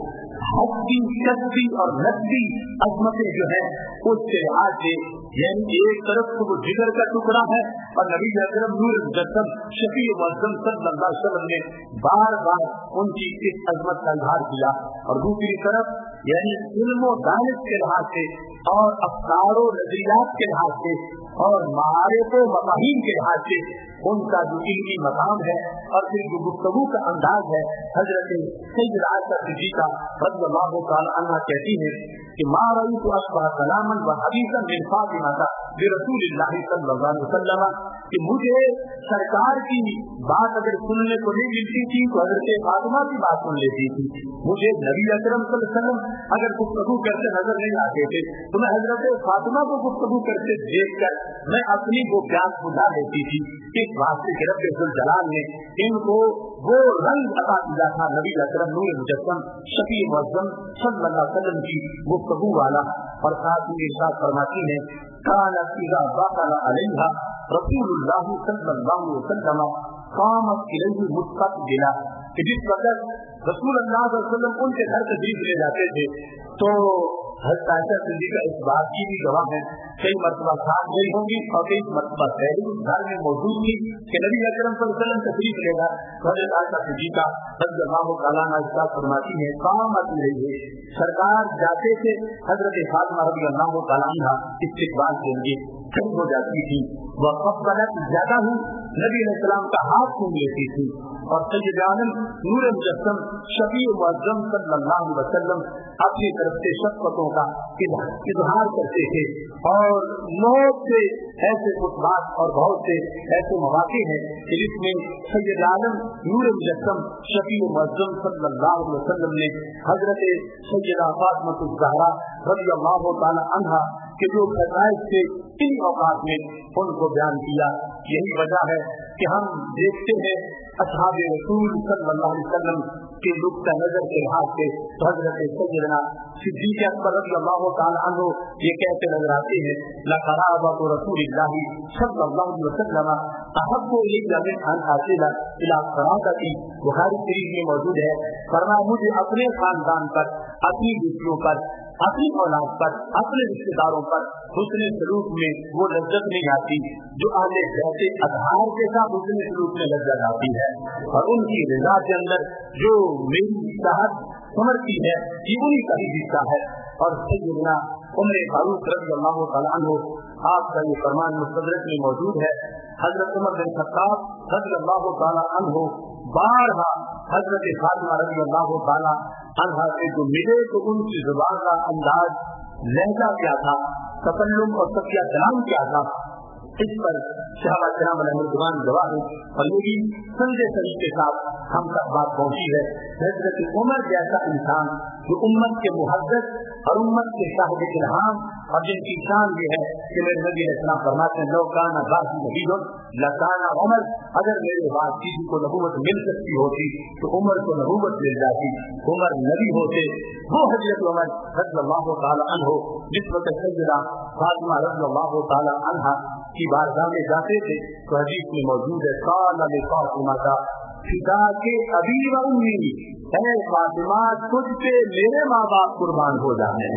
हस्ती शक्ति और नस्ती अजमतें जो है उससे आज यानी एक तरफ तो वो जिगर का टुकड़ा है और नबी अकरम नूर मुजस्सम शफी मुअज्जम सल्लल्लाहु अलैहि वसल्लम ने बार बार उनकी इस अजमत का इजहार किया, और दूसरी तरफ यानी इल्म व दानिश के लिहाज से और अफकार व नजरियात के लिहाज से और मारिफ व मफाहीम के लिहाज से उनका जो इल्मी मकाम है और फिर जो गुफ्तगू का अंदाज है। हजरत सैयदा आयशा सिद्दीक़ा रज़ियल्लाहु तआला अन्हा कहती है कि मा रअयतु असबह कलामन व हदीसन मिन फातिमा बि रसूलिल्लाह सल्लल्लाहु अलैहि वसल्लम, कि मुझे सरकार की बात अगर सुनने को नहीं मिलती थी तो हजरत फातिमा की बात सुन लेती थी। मुझे नबी अकरम सल्लल्लाहु अलैहि वसल्लम अगर गुफ्तगू करते नजर नहीं आते थे तो मैं हजरत फातिमा को गुफ्तगू करते देखकर मैं अपनी वो प्यास बुझा लेती थी। इस वास्ते के रब्बे जुल जलाल ने इनको वो रंग अता किया था नबी अकरम नूर मुजस्सम शफी मुअज्जम सल्लल्लाहु अलैहि वसल्लम की गुफ्तगू वाला। और साथ ही इरशाद फरमाती है कानत इज़ा दखल अलैहा रसूलुल्लाह सल्लल्लाहु अलैहि वसल्लम कामत इलैहि मुस्तक़बिला, कि जिस वक्त रसूल अल्लाह सल्लल्लाहु अलैहि वसल्लम उनके घर तशरीफ ले जाते थे तो हज़रत आयशा सिद्दीक़ा इस बात की भी गवाह है, कई मरतबा साथ गई होंगी और कई मरतबा पहले घर में मौजूद थी कि नबी अकरम सल्लल्लाहु अलैहि वसल्लम तशरीफ लेगा। हज़रत आयशा सिद्दीक़ा रज़ियल्लाहु तआला अन्हा फरमाती है कामत इलैहि, सरकार जाते थे हज़रत फातिमा रज़ियल्लाहु तआला अन्हा इस्तकबाल के लिए खड़ी हो जाती थी। वह क़ब्बलत ज़्यादा हूँ, नबी अलैहि सलाम का हाथ चूम लेती थी और सैयद आलम नूर मुजस्सम शफी मुअज्जम सल्लल्लाहु अलैहि वसल्लम अपनी तरफ से शफ़क़तों का इजहार करते थे। और मौत से ऐसे खुतबात और बहुत से ऐसे मौके हैं कि जिसमें सैयद आलम नूर मुजस्सम शफी मुअज्जम सल्लल्लाहु अलैहि वसल्लम ने हजरत सैयदा फातिमा ज़हरा रज़ियल्लाहु तआला अन्हा के जो फज़ाइल थे इन औकात में उनको बयान किया। यही वजह है कि हम देखते हैं असहाबे रसूल सल्लल्लाहु अलैहि वसल्लम के नुक्ता नजर के लिहाज से हजरत सैयदना सिद्दीक़ अकबर रज़ियल्लाहु तआला अन्हु ये कहते नजर आते हैं लक़राबतु रसूलिल्लाह सल्लल्लाहु अलैहि वसल्लम अहब्बु इलैया मिन अन आसिला इला क़राबती, बुखारी शरीफ में मौजूद है। फरमाया मुझे अपने खानदान पर, अपनी बेटियों पर, अपनी औलाद पर, अपने रिश्तेदारों पर हुस्न सलूक में वो लज्जत नहीं आती जो अहले जैसे आधार के साथ हुस्न सलूक में लज्जत आती है, और उनकी रज़ा के अंदर जो मेरी चाहत समझती है ये उन्हीं का ही हिस्सा है। और सैयदना उमर फारूक रज़ियल्लाहु तआला अन्हु आपका ये फरमान मुस्तदरक में मौजूद है। हजरत उमर बिन खत्ताब रज़ियल्लाहु तआला अन्हु बारहा हजरत फातिमा रज़ियल्लाहु तआला अन्हा से जो मिले तो उनकी जुबान का अंदाज लहजा क्या था, तकल्लुम और सफिया कलाम क्या था, इस पर सहाबा किराम अलैहिम गवाह है। और ये भी संजय सही के साथ हम तक बात पहुंची है। हजरत उमर जैसा इंसान जो उम्मत के मुहद्दिस और उम्मत के साहिब इल्हाम और जिनकी शान ये है कि मेरे नबी अलैहिस्सलाम फरमाते हैं लौकाना बाकी नबीयुन लकाना उमर, अगर मेरे बाद किसी को नबूवत मिल सकती होती तो उमर को नबूवत मिल जाती, उमर नबी होते। वो हजरत उमर रज़ियल्लाहु तआला अन्हु जिस वक्त सैयदा फातिमा रज़ियल्लाहु तआला अन्हा की बारगाह में जाते थे तो हदीस में मौजूद है काला फातिमा का फिदा के अबी व उम्मी, है फातिमा तुझ पे मेरे माँ बाप कुर्बान हो जाए,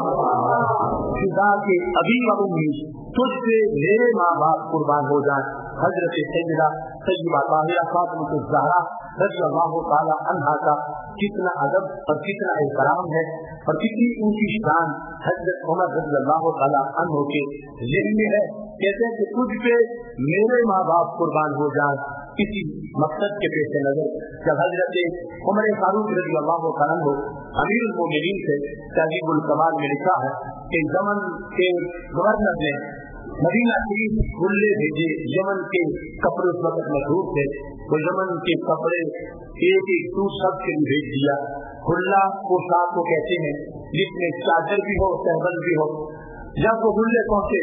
फिदा के अबी व उम्मी तुझ पे मेरे माँ बाप कुर्बान हो जाए। हजरत सैयदा ताहिरा फातिमा ज़हरा रज़ियल्लाहु तआला अन्हा का कितना अदब और कितना एहतराम है और कितनी ऊंची शान हजरत उमर रज़ियल्लाहु तआला अन्हु के ज़हन में है। कहते हैं कि तुझ पे मेरे माँ बाप कुर्बान हो जाए, इसी मकसद के पेश नजर जब हजरत उमर फारूक रज़ियल्लाहु तआला अन्हु अमीरुल मोमिनीन से तहज़ीबुल कमाल में लिखा है कि यमन के गवर्नर ने मदीना शरीफ गुल्ले भेजे, यमन के कपड़े उस वक्त मशहूर थे तो यमन के कपड़े एक एक सूट सब के लिए भेज दिया। हुल्ला पोशाक को कहते हैं जिसमें चादर भी हो सहबल भी हो। जब वो गुल्ले पहुंचे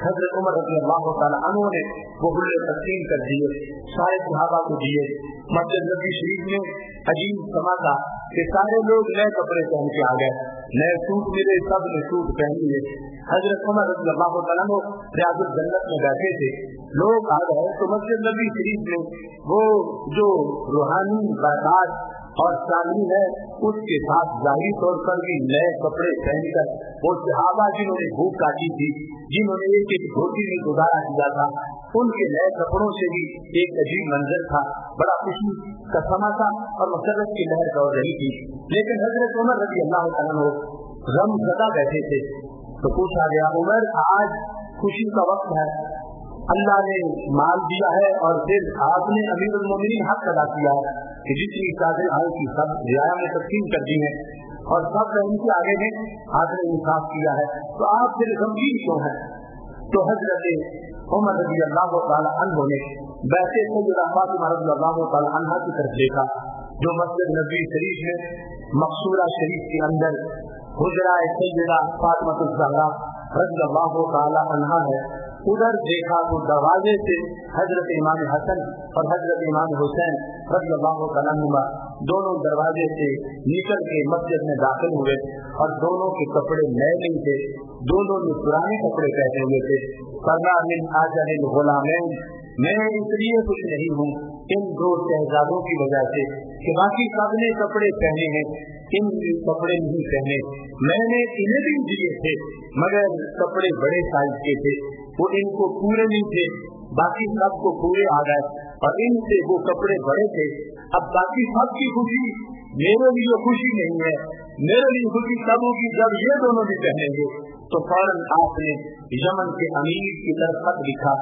حضرت عمر رضی اللہ تعالیٰ عنہ نے وہ حلے تقسیم کر دیے، سارے صحابہ کو دیے۔ مسجد نبی شریف میں عجیب سما تھا کہ سارے لوگ نئے کپڑے پہن کے آ گئے، نئے سوٹ ملے، سب نے سوٹ پہن لیے۔ حضرت عمر رضی اللہ تعالیٰ عنہ ریاض الجنت میں بیٹھے تھے، لوگ آ گئے تو مسجد نبی شریف میں وہ جو روحانی برکات اور شامل ہے اس کے ساتھ ظاہری طور پر بھی نئے کپڑے پہن کر وہ صحابہ جنہوں نے بھوک کاٹی تھی، جنہوں نے ایک ایک روٹی میں گزارا کیا تھا، ان کے نئے کپڑوں سے بھی ایک عجیب منظر تھا، بڑا خوشی کا سما تھا اور مسرت کی لہر دوڑ رہی تھی۔ لیکن حضرت عمر رضی اللہ عنہ غم زدہ بیٹھے تھے، تو پوچھا گیا عمر آج خوشی کا وقت ہے، اللہ نے مال دیا ہے اور پھر آپ نے امیر المومنین حق ادا کیا ہے کہ جتنی چادر آئی کی سب رعایا میں تقسیم کر دی ہے اور سب ان کے آگے میں آپ نے انصاف کیا ہے، تو آپ پھر غمگین کیوں ہیں؟ تو حضرت عمر رضی اللہ تعالیٰ عنہ نے بیٹھے سیدہ فاطمہ رضی اللہ تعالیٰ عنہ کی طرف دیکھا، جو مسجد نبوی شریف میں مقصورہ شریف کے اندر حجرہ سیدہ فاطمہ الزہرا رضی اللہ تعالیٰ عنہ ہے، ادھر دیکھا تو دروازے سے حضرت امام حسن اور حضرت امام حسین رضی اللہ تعالیٰ عنہ دونوں دروازے سے نکل کے مسجد میں داخل ہوئے اور دونوں کے کپڑے نئے نہیں تھے، دونوں نے پرانے کپڑے پہنے ہوئے تھے۔ فرمایا من آجل الغلامین، میں اس لیے کچھ نہیں ہوں ان دو شہزادوں کی وجہ سے کہ باقی سب نے کپڑے پہنے ہیں، ان کپڑے نہیں پہنے، میں نے انہیں بھی دیے تھے مگر کپڑے بڑے سائز کے تھے، وہ ان کو پورے نہیں تھے، باقی سب کو پورے آ گئے اور ان سے وہ کپڑے بڑے تھے۔ اب باقی سب کی خوشی میرے لیے خوشی نہیں ہے، میرے لیے خوشی تب ہوگی جب یہ دونوں بھی پہنیں گے۔ تو فوراً آپ نے یمن کے امیر کی طرف خط لکھا،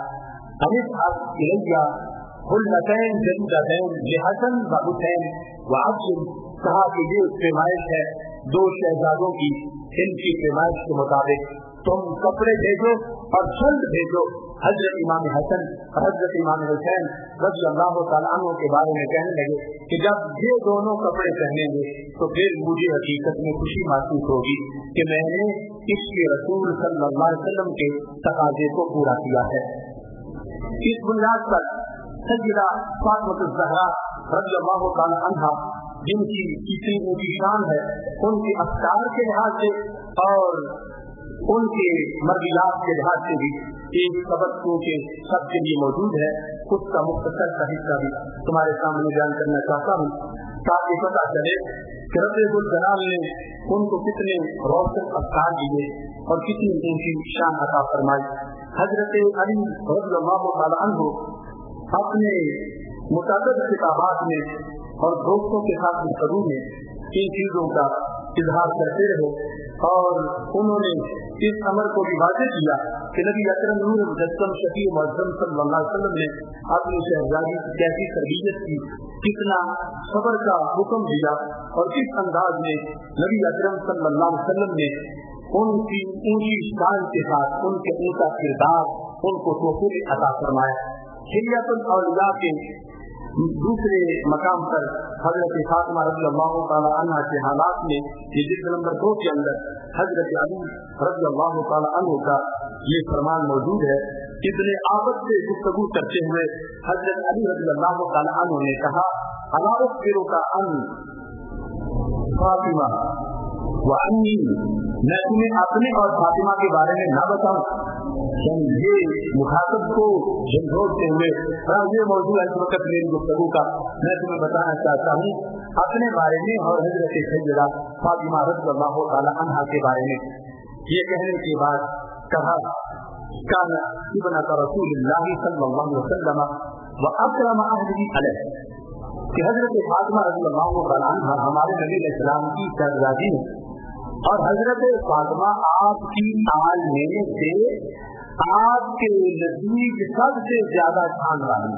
ابعث الیہ حلتین جدیدتین لحسن و حسین وعبد، کہا کہ یہ پیمائش ہے دو شہزادوں کی، ان کی پیمائش کے مطابق تم کپڑے بھیجو اور جلد بھیجو۔ حضرت امام حسن اور حضرت امام حسین رضی اللہ تعالیٰ عنہ کے بارے میں کہنے لگے کہ جب یہ دونوں کپڑے پہنیں گے تو پھر مجھے حقیقت میں خوشی محسوس ہوگی کہ میں نے عشق رسول صلی اللہ علیہ وسلم کے تقاضے کو پورا کیا ہے۔ اس بنیاد پر سیدہ فاطمہ الزہرا رضی اللہ تعالیٰ عنہ جن کی کسی اونچی شان ہے، ان کے افکار کے لحاظ سے اور ان کے مرضیات کے لحاظ سے بھی ایک سبق کیونکہ سب کے لیے موجود ہے، اس کا مختصر کا حصہ بھی تمہارے سامنے بیان کرنا چاہتا ہوں تاکہ پتہ چلے کہ رب الجلال نے ان کو کتنے روشن افکار دیے اور کتنی اونچی شان عطا فرمائی۔ حضرت علی رضی اللہ تعالیٰ عنہ اپنے متعدد کتابات میں اور دوستوں کے ساتھ گفتگو میں ان چیزوں کا اظہار کرتے رہے اور انہوں نے اس امر کو بھی واضح کیا کہ نبی اکرم نور مجسم شفیع معظم صلی اللہ علیہ وسلم نے اپنی شہزادی کی کیسی تربیت کی، کتنا صبر کا حکم دیا اور کس انداز میں نبی اکرم صلی اللہ علیہ وسلم نے ان کی اونچی شان کے ساتھ ان کے اونچا کردار ان کو تحفے عطا فرمایا۔ حلیۃ الاولیاء کے دوسرے مقام پر حضرت فاطمہ رضی اللہ تعالیٰ عنہ کے حالات میں یہ جلد نمبر 2 کے اندر حضرت علی رضی اللہ تعالیٰ عنہ کا یہ فرمان موجود ہے۔ ابن عابد سے گفتگو کرتے ہوئے حضرت علی رضی اللہ تعالیٰ عنہ نے کہا الا اخبرک عن فاطمہ وعنی، میں تمہیں اپنے اور فاطمہ کے بارے میں نہ بتاؤں؟ یہ مخاطب کو جھنجھوڑتے ہوئے یہ موضوع ہے اس وقت میری گفتگو کا، میں تمہیں بتانا چاہتا ہوں اپنے بارے میں اور حضرت سیدہ فاطمہ رضی اللہ تعالی عنہا کے بارے میں۔ یہ کہنے کے بعد کہا کان ابنۃ رسول اللہ صلی اللہ علیہ وسلم واکرم اہلہ علیہ، کہ حضرت فاطمہ رضی اللہ تعالی عنہا ہمارے نبی علیہ السلام کی شہزادی ہے اور حضرت فاطمہ آپ کی آل میں سے آپ کے نزدیک سب سے زیادہ شان والی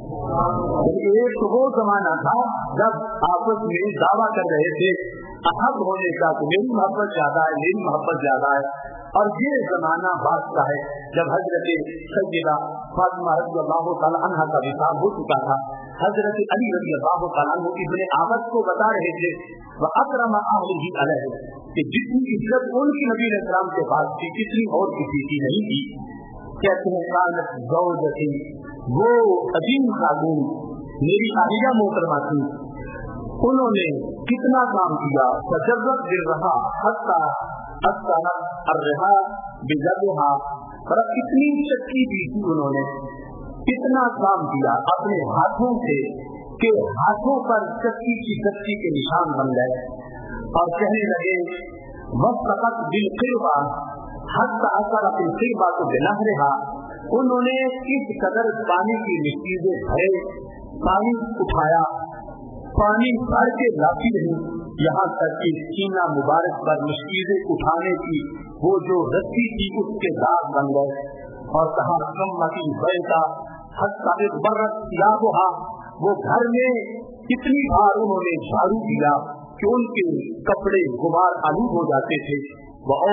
ہے۔ ایک تو وہ زمانہ تھا جب آپس میں دعویٰ کر رہے تھے احد ہونے کا کہ میری محبت زیادہ ہے، میری محبت زیادہ ہے، اور یہ زمانہ بعد کا ہے جب حضرت سیدہ فاطمہ رضی اللہ تعالی عنہ کا وصال ہو چکا تھا۔ حضرت علی رضی اللہ تعالی عنہ ابن عابد کو بتا رہے تھے وَأَكْرَمَ أَهْلِهِ عَلَيْهِ، کہ جتنی عزت ان کی نبی علیہ السلام کے پاس تھی کتنی اور کسی کی نہیں تھی۔ कहते हैं कानत ज़ौजती, वो अजीम खातून मेरी आलिया मोहतरमा थी, उन्होंने कितना काम किया। तजर्रत गिर रहा हत्ता अर्रहा बिजबहा, और कितनी शक्ति दी थी उन्होंने, कितना काम किया अपने हाथों से कि हाथों पर चक्की की चक्की के निशान बन गए। और कहने लगे वक़्त बिल क़िरबा हत्ता असर बिल क़िरबा को बिनहरिहा, उन्होंने इस कदर पानी की मिट्टीज़ें भरे, पानी उठाया, पानी भर के लाती रही, यहाँ तक कि सीना मुबारक पर मिट्टीज़ें उठाने की वो जो रस्सी थी उसके दाग बन गए। और कहा कम्मती बैठा हत्ता बरत याबुहा, वो घर में कितनी बार उन्होंने झाड़ू दिया कि उनके कपड़े गुबार आलूद हो जाते थे। वह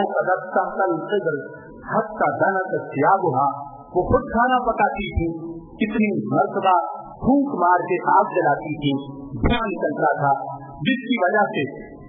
हत्ता दनत याबुहा, वो खुद खाना पकाती थी, कितनी मर्तबा फूंक मार के आग जलाती थी, धुआं निकलता था, जिसकी वजह से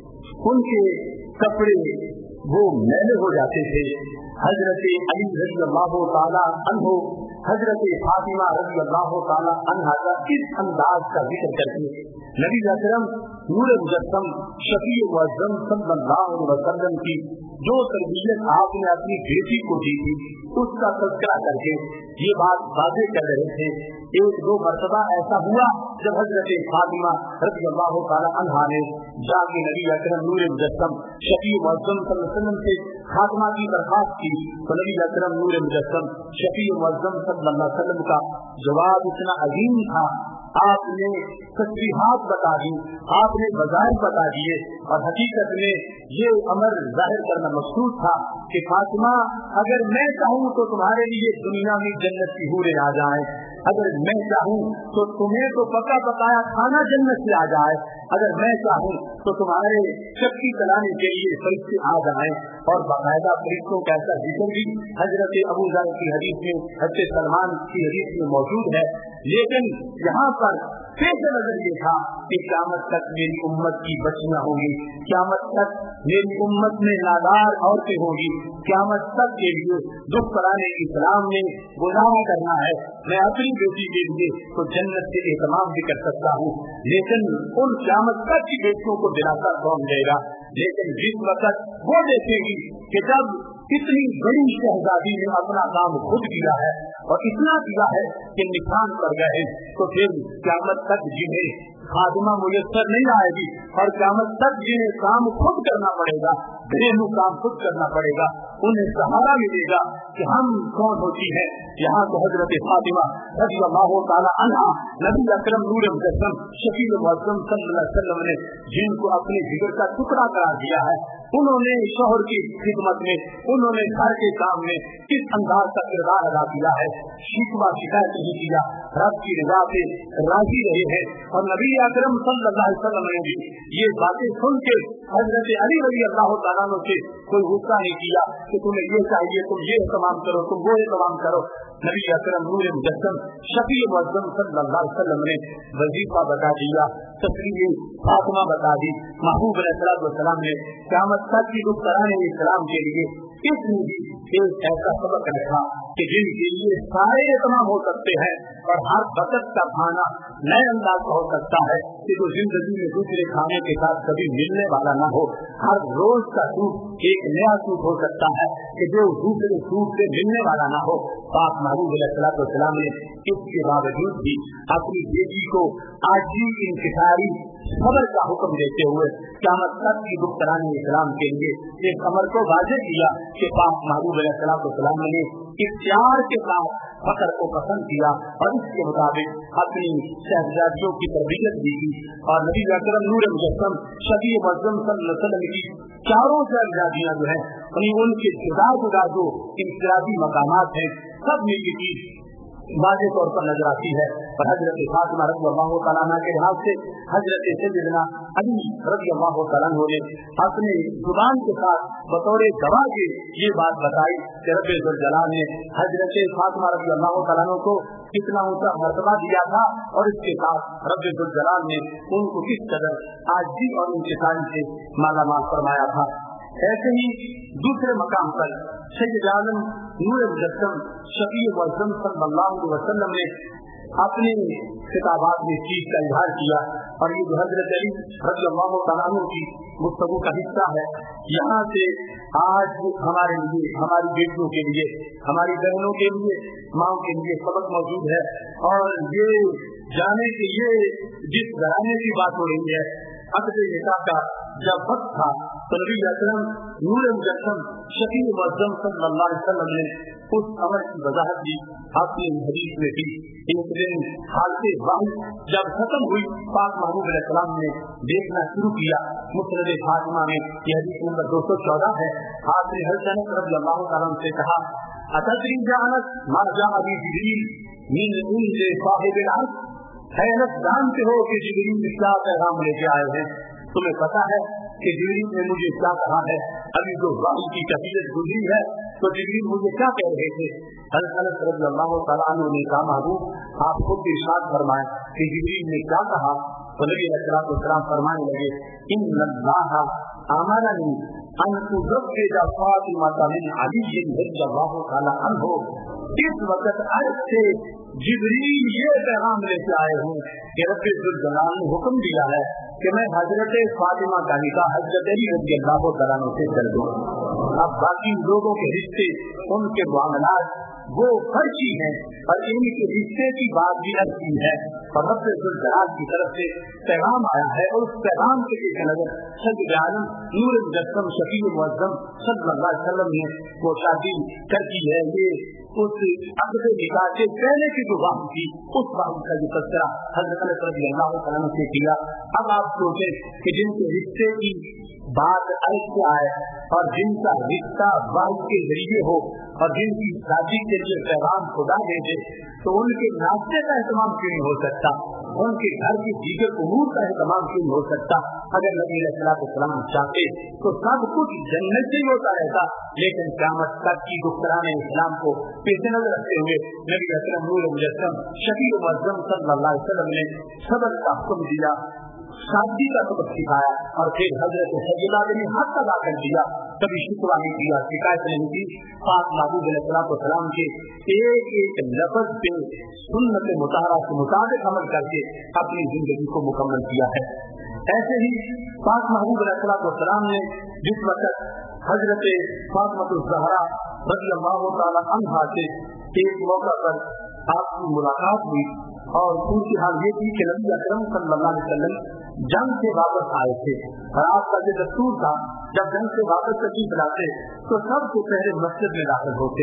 उनके कपड़े वो मैले हो जाते थे। हजरत अली रज़ी अल्लाह ताला अन्हु, हजरत फातिमा रज़ी अल्लाह ताला अन्हा का इस अंदाज का जिक्र करके नबी अकरम नूर मुजस्सम शफी मुअज़्ज़म सल्लल्लाहु अलैहि वसल्लम की जो तरबियत आपने अपनी बेटी को दी थी उसका तज़किरा करके ये बात वाज़ेह कर रहे थे। एक दो मर्तबा ऐसा हुआ जब हजरत फातिमा रज़ी अल्लाह ताला अन्हा ने जाके नबी अकरम नूर मुजस्सम शफी मुअज़्ज़म सल्लल्लाहु अलैहि वसल्लम से खात्मा की दरखास्त की, तो नबी अकरम नूर मुजस्सम शफी मुअज़्ज़म सल्लल्लाहु अलैहि वसल्लम का जवाब इतना अजीम था, आपने तस्बीहात बता दी, आपने वज़ाइफ बता दिए, और हकीकत में ये अमर जाहिर करना मकसूद था कि फातिमा अगर मैं चाहूँ तो तुम्हारे लिए दुनिया में जन्नत की हूरें आ जाए, अगर मैं चाहूँ तो तुम्हें तो पका पकाया खाना जन्नत से आ जाए, अगर मैं चाहूँ तो तुम्हारे चक्की चलाने के लिए फरिश्ते आ जाए। और बाकायदा फरिश्तों का ऐसा जिक्र भी हजरत अबू ज़र की हदीस में, हजरत सलमान की हदीस में मौजूद है। लेकिन यहाँ पर पेश नजर ये था कि क़यामत तक मेरी उम्मत की बच्चियां होंगी, क़यामत तक मेरी उम्मत में नादार औरतें होंगी, क़यामत तक के लिए दुख कराने इस्लाम में गुजारा करना है। मैं अपनी बेटी के लिए तो जन्नत से एहतमाम भी कर सकता हूँ, लेकिन उन क़यामत तक की बेटियों को दिलासा कौन देगा। लेकिन जिस वक्त वो देखेगी कि जब इतनी बड़ी शहजादी ने अपना काम खुद किया है और इतना किया है कि निशान पड़ गए, तो फिर क़यामत तक जिन्हें खादिमा मुयस्सर नहीं आएगी और क़यामत तक जिन्हें काम खुद करना पड़ेगा, घरेलू काम खुद करना पड़ेगा, उन्हें सहारा मिलेगा कि हम कौन होती है। यहाँ तो हजरत फातिमा रज़ी अल्लाह ताला अन्हा नबी अकरम नूर मुजस्सम शफी मुअज़्ज़म सल्लल्लाहु अलैहि वसल्लम ने जिनको अपने जिगर का टुकड़ा करार दिया है, उन्होंने शौहर की खिदमत में, उन्होंने घर के काम में किस अंदाज का किरदार अदा किया है। शिकवा शिकायत नहीं किया, रब की रज़ा से राजी रहे हैं। और नबी अकरम सल्लल्लाहु अलैहि वसल्लम ने भी ये बातें सुन के हजरत अली रज़ी अल्लाह तआला अन्हु से कोई गुस्सा नहीं किया कि तुम्हें ये चाहिए, तुम ये तमाम करो, तुम वो तमाम करो। नबी अकरम नूर मुजस्सम शफी मुअज़्ज़म सल्लल्लाहु अलैहि वसल्लम ने वजीफा बता दिया, तस्वीर फातिमा बता दी। महबूब अलैहिस्सलाम ने क़यामत तक की दुख कराने इस्लाम के लिए इसमें भी एक ऐसा सबक रखा कि जिनके लिए सारे तमाम हो सकते हैं और हर वक्त का खाना नए अंदाज का हो सकता है कि जो जिंदगी में दूसरे खाने के साथ कभी मिलने वाला न हो। हर रोज का सूप एक नया सूप हो सकता है कि जो दूसरे सूप से मिलने वाला न हो। पाक महबूब अलैहिस्सलाम ने इसके बावजूद भी अपनी बेटी को आजी इंकिसारी सबर का हुक्म देते हुए क़यामत तक की दुख कराने इस्लाम के लिए एक अमर को वाज़ेह किया कि पाक महबूब अलैहिस्सलाम ने इख्तियार के साथ फक्र को पसंद किया और इसके मुताबिक अपनी शहजादियों की तरबियत दी गई। और नबी अकरम नूर मुजस्सम शफी मुअज़्ज़म सल्लल्लाहु अलैहि वसल्लम की चारों शहजादियां जो हैं उनके जुदा जुदा जो इंफरादी मकामात हैं सब में ये चीज वाज़ेह तौर पर नजर आती है। और हजरत फातिमा रज़ी अल्लाह तआला अन्हा के लिहाज से हजरत सैयदना अली रज़ी अल्लाह तआला अन्हु ने अपने जुबान के साथ बतौर गवाह के ये बात बताई कि रब्बे ज़ुल जलाल ने हजरत फातिमा रज़ी अल्लाह तआला अन्हु को कितना ऊंचा मर्तबा दिया था और इसके साथ रब्बे ज़ुल जलाल ने उनको किस कदर आजी और इंकिसारी से मालामाल फरमाया था। ऐसे ही दूसरे मकाम पर سید عالم نور مجسم شفیع معظم صلی اللہ علیہ وسلم نے اپنے خطابات میں چیز کا اظہار کیا، اور یہ جو حضرت علی رضی اللہ تعالیٰ عنہ کی گفتگو کا حصہ ہے، یہاں سے آج ہمارے لیے، ہماری بیٹیوں کے لیے، ہماری بہنوں کے لیے، ماں کے لیے سبق موجود ہے۔ اور یہ جانے کے یہ جس گھرانے کی بات ہو رہی ہے، عقد نکاح کا جب وقت تھا تو نبی اکرم نور مجسم شفیع معظم صلی اللہ علیہ وسلم نے اس امر کی وضاحت دی اپنی حدیث میں کی۔ ایک دن حالت واحد جب ختم ہوئی، پاک محبوب علیہ السلام نے دیکھنا شروع کیا۔ مسند فاطمہ میں یہ حدیث نمبر 214 ہے۔ آپ نے حضرت انس رضی اللہ عنہ سے کہا، اتدری یا انس ما جاء بی جبریل من عند صاحب العرش، ہے انس جانتے ہو کہ جبریل نے کیا پیغام لے کے آئے ہیں؟ تمہیں پتا ہے کہ جبریل نے مجھے کیا کہا ہے؟ ابھی جو وحی کی کیفیت گزری ہے تو جبریل مجھے کیا کہہ رہے تھے؟ حضرت انس رضی اللہ تعالیٰ عنہ نے کہا، محبوب آپ خود ارشاد فرمائیں کہ جبریل نے کیا کہا؟ تو نبی علیہ السلام فرمانے لگے، ان اللہ امرنی ان ازوج فاطمہ من علی رضی اللہ تعالیٰ عنہ۔ اس وقت عرش سے جبریل یہ پیغام لے کے آئے ہوں کہ رب ذوالجلال نے حکم دیا ہے کہ میں حضرت فاطمہ کا نکاح حضرت علی رضی اللہ تعالیٰ عنہ سے کر دوں۔ اب باقی لوگوں کے رشتے، ان کے معاملات وہ فرضی ہیں، اور ان کے رشتے کی بات بھی اچھی ہے، اور رب ذوالجلال کی طرف سے پیغام آیا ہے، اور اس پیغام کے پیش نظر سید عالم نور مجسم شفیع معظم صلی اللہ علیہ وسلم نے وہ شادی کر دی ہے۔ یہ اس عقد نکاح سے پہلے کی جو وحی تھی، اس وحی کا جو تذکرہ حضرت انس رضی اللہ عنہ سے کیا۔ اب آپ سوچیں کہ جن کے رشتے کی بات عرش سے آئے، اور جن کا رشتہ وحی کے ذریعے ہو، اور جن کی شادی کے لیے پیغام خدا دے دے، تو ان کے ناشتے کا اہتمام کیوں نہیں ہو سکتا؟ ان کے گھر کی دیگر امور کا اہتمام کیوں نہیں ہو سکتا؟ اگر نبی علیہ السلام چاہتے تو سب کچھ جنت سے ہوتا رہتا، لیکن قیامت تک کی دختران اسلام کو پیش نظر رکھتے ہوئے نبی اکرم نور مجسم شفیع معظم صلی اللہ علیہ وسلم نے صبر کا حکم دیا، شادی کا سبق سکھایا، اور پھر حضرت سیدہ نے حق ادا کر دیا، کبھی شکوہ نہیں کیا، شکایت نہیں کی۔ پاک محبوب علیہ السلام کے ایک ایک لفظ پہ سنت مطہرہ کے مطابق عمل کر کے اپنی زندگی کو مکمل کیا ہے۔ ایسے ہی پاک محبوب علیہ السلام نے جس وقت حضرت فاطمہ الزہرا رضی اللہ تعالی عنہا سے ایک موقع پر آپ کی ملاقات ہوئی، اور ان کی حال یہ تھی کہ نبی اکرم صلی اللہ علیہ وسلم جنگ سے واپس آئے تھے، اور آپ کا جو دستور تھا جب جنگ سے واپس تشریف لاتے تو سب سے پہلے مسجد میں داخل ہوتے،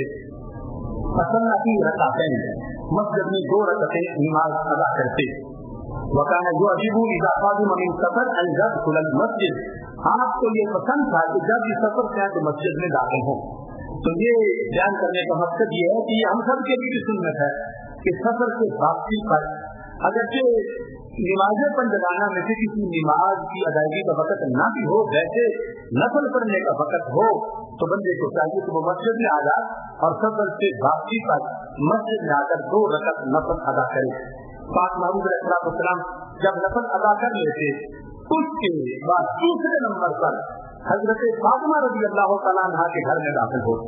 فصلى ركعتين، مسجد میں 2 رکعتیں نماز ادا کرتے۔ وكان يعجب اذا قادم من سفر ان يدخل المسجد، آپ کو یہ پسند تھا کہ جب یہ سفر سے تو مسجد میں داخل ہوں۔ تو یہ بیان کرنے کا مقصد یہ ہے کہ ہم سب کے لیے سنت ہے کہ سفر سے واپسی پر اگرچہ نماز پنجگانہ میں سے کسی نماز کی ادائیگی کا وقت نہ بھی ہو، ویسے نفل پڑھنے کا وقت ہو، تو بندے کو چاہیے کہ وہ مسجد میں آ جائے اور سفر سے واپسی پر مسجد میں آ کر 2 رکعت نفل ادا کرے۔ پاک محبوب علیہ السلام جب نفل ادا کر لیتے، اس کے بعد دوسرے نمبر پر حضرت فاطمہ رضی اللہ تعالیٰ عنہ کے گھر میں داخل ہو،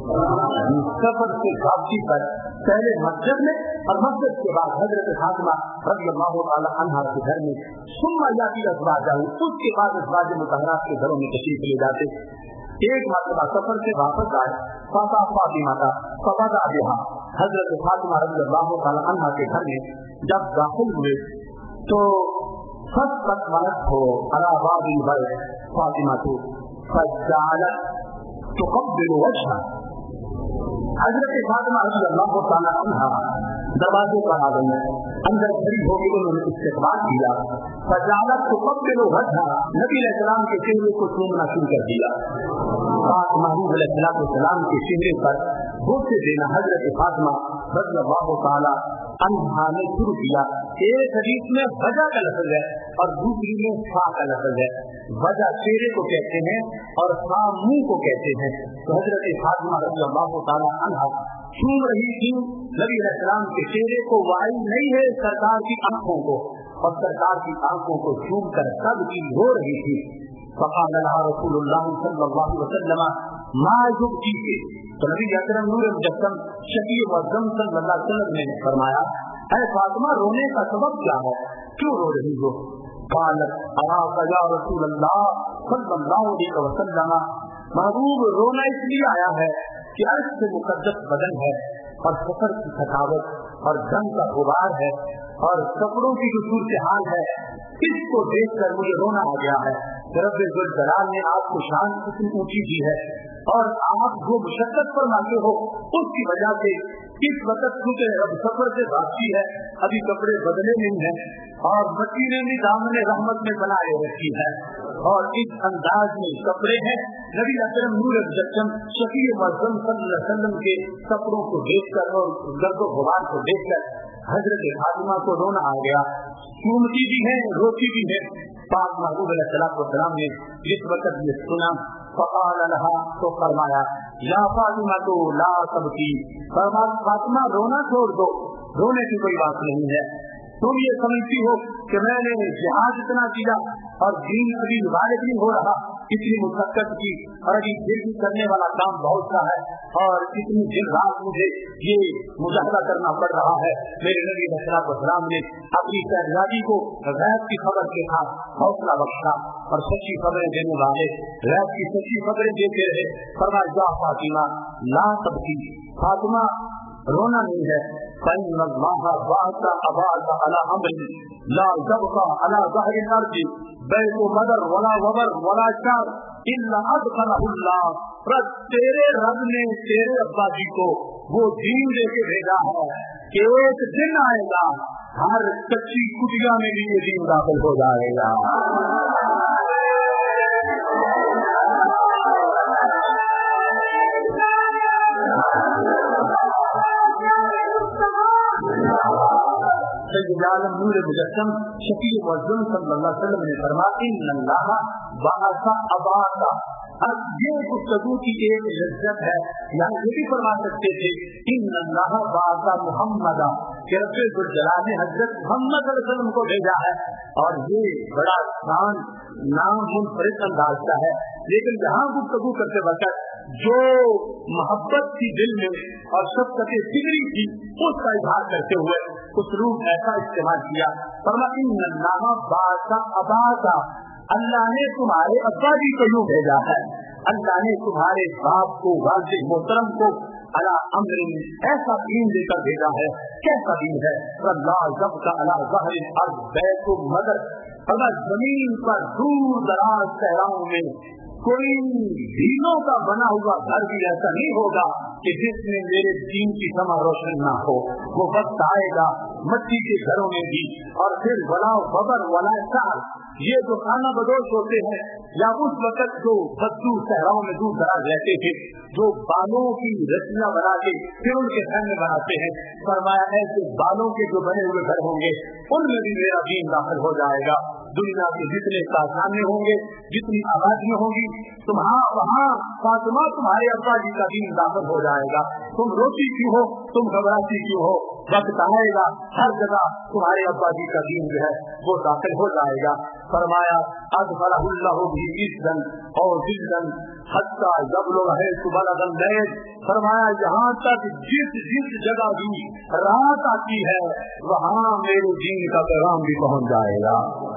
سفر سے واپسی پر پہلے مسجد میں اور مسجد کے بعد حضرت فاطمہ رضی اللہ تعالیٰ عنہ کے گھر میں، ثم یاتی ازواجہ، اس کے بعد ازواج مطہرات کے گھروں میں تشریف لے جاتے۔ ایک مرتبہ سفر سے واپس آئے، فاطمہ کا فبدا بہا، حضرت فاطمہ رضی اللہ تعالیٰ عنہ کے گھر میں جب داخل ہوئے تو فسقط ملک ہو علی باب البیت فاطمہ کو فجعلت تقبل وجهها، حضرت فاطمہ رضی اللہ تعالیٰ عنہ دروازے پر آ گئی، اندر کھڑی ہو کے انہوں نے استقبال کیا، فجعلت تقبل وجهها، نبی علیہ السلام کے چہرے کو چومنا شروع کر دیا۔ پاک محبوب علیہ السلام کے چہرے پر بوسے دینا حضرت فاطمہ رضی اللہ تعالیٰ عنہا نے شروع کیا۔ ایک حدیث میں وجہ کا لفظ ہے اور دوسری میں فا کا لفظ ہے۔ وجہ چہرے کو کہتے ہیں اور فا منہ کو کہتے ہیں۔ تو حضرت فاطمہ رضی اللہ تعالیٰ عنہا چھوم رہی تھی نبی علیہ السلام کے چہرے کو، وائی نہیں ہے سرکار کی آنکھوں کو، اور سرکار کی آنکھوں کو چھوم کر سب کی ہو رہی تھی۔ فقال لها رسول اللہ صلی اللہ علیہ وسلم मायुब जी के। तो नबी अकरम नूर मुजस्सम शफी मुअज़्ज़म सल्लल्लाहु अलैहि वसल्लम ने फरमाया, ऐ फातिमा रोने का सबब क्या है, क्यों रो रही हो? क़ालत अराका या रसूल अल्लाह सल्लल्लाहु अलैहि वसल्लम, महबूब रोना इसलिए आया है कि अर्श से मुकद्दस बदन है और सफर की थकावट और दम का गुबार है और कपड़ों की जो सूरत हाल है, इसको देखकर मुझे रोना आ गया है। रब्बे जुल जलाल ने आपको शान इतनी ऊंची दी है और आप जो मुशक्कत फरमाते हो उसकी वजह से इस वक्त क्योंकि अब सफर से वापसी है, अभी कपड़े बदले नहीं है और मट्टी ने भी दामन रहमत में बनाए रखी है और इस अंदाज में कपड़े हैं। नबी अकरम नूर मुजस्सम शफी मुअज़्ज़म सल्लल्लाहु अलैहि वसल्लम के कपड़ों को देखकर और गर्द गुबार को देखकर हजरत फातिमा को रोना आ गया। सूमती भी है, रोती भी है। पाक महबूब अलैहिस्सलाम ने जिस वक्त ये सुना, फ़क़ाल लहा, तो फरमाया, या फातिमा तो ला तबकी, फातिमा रोना छोड़ दो, रोने की कोई बात नहीं है। तुम ये समझती हो कि मैंने जिहाद इतना किया और दीन अभी इबादत नहीं हो रहा, इतनी मुशक्कत की और अभी फिर भी करने वाला काम बहुत सा है और इतनी दिन रात मुझे ये मुजाहरा करना पड़ रहा है। मेरे नबी अलैहिस्सलाम ने अपनी शहजादी को गैब की खबर के साथ हौसला बख्शा और सच्ची खबरें देने वाले गैब की सच्ची खबरें देते रहे। फरमाया, या फातिमा ला तबकी, फातिमा रोना नहीं है। फइन्नल्लाह बाअसा अबाअसा अला अम्रिन ला यबका अला ज़हरिल अर्ज़ि बैतु मदर वला वबर वला शार इल्ला अदखलहुल्लाह, पर तेरे रब ने तेरे अब्बा जी को वो दीन देके भेजा है कि एक दिन आएगा हर कच्ची कुटिया में भी ये दीन दाखिल हो जाएगा। सैयद आलम नूर मुजस्सम शफी मुअज़्ज़म सल्लल्लाहु अलैहि वसल्लम ने फरमाया, इन्नल्लाह बअसा अबाका। अब ये गुफ्तगू की एक लज्जत है, यहाँ ये भी फरमा सकते थे इन्नल्लाह बअसा मुहम्मदा, कि रब्बे जुल जलाल ने हजरत मोहम्मद सल्लल्लाहु अलैहि वसल्लम को भेजा है और ये बड़ा आसान नाम मुनफरिद अंदाज का है। लेकिन यहाँ गुफ्तगू करते वक्त जो मोहब्बत थी दिल में और शफ़क़त फिक्री थी उसका इजहार करते हुए उसलूब ऐसा इस्तेमाल किया। फरमाया, इन्नल्लाह बअसा अबाका, अल्लाह ने तुम्हारे अब्बा जी को यूं भेजा है, अल्लाह ने तुम्हारे बाप को वालिद मोहतरम को अला अम्रिन, ऐसा दीन देकर भेजा है। कैसा दीन है? अल्लाह ज़ब्ता अला ज़हरिल अर्ज़ बैतु मदर, अगर जमीन पर दूर दराज सहराओं में कोई दीनों का बना हुआ घर भी ऐसा नहीं होगा कि जिसमें मेरे दीन की समा रोशन ना हो। वो वक्त आएगा मट्टी के घरों में भी, और फिर वला बबर वला साल, ये जो खाना बदोश होते हैं या उस वक्त जो बद्दू सहराओं में दूर दराज रहते थे, जो बालों की रस्सियां बना के फिर उनके घर में बनाते हैं, फरमाया ऐसे बालों के जो बने हुए घर होंगे उनमें भी मेरा दीन दाखिल हो जाएगा। दुनिया के जितने कारखाने होंगे, जितनी आबादियां होंगी, वहाँ फातिमा तुम्हारे अब्बा जी का दीन दाखिल हो जाएगा। तुम रोती क्यों हो, तुम घबराती क्यों हो? वक्त आएगा हर जगह तुम्हारे अब्बा जी का दीन जो है वो दाखिल हो जाएगा। फरमाया, अदखलहुल्लाहु बिही इज़्ज़न और जिल्लन हत्ता यबलुग हैसु बलगल लैल, फरमाया यहाँ तक जिस जिस जगह भी रात आती है वहाँ मेरे दीन का पैगाम भी पहुँच जाएगा।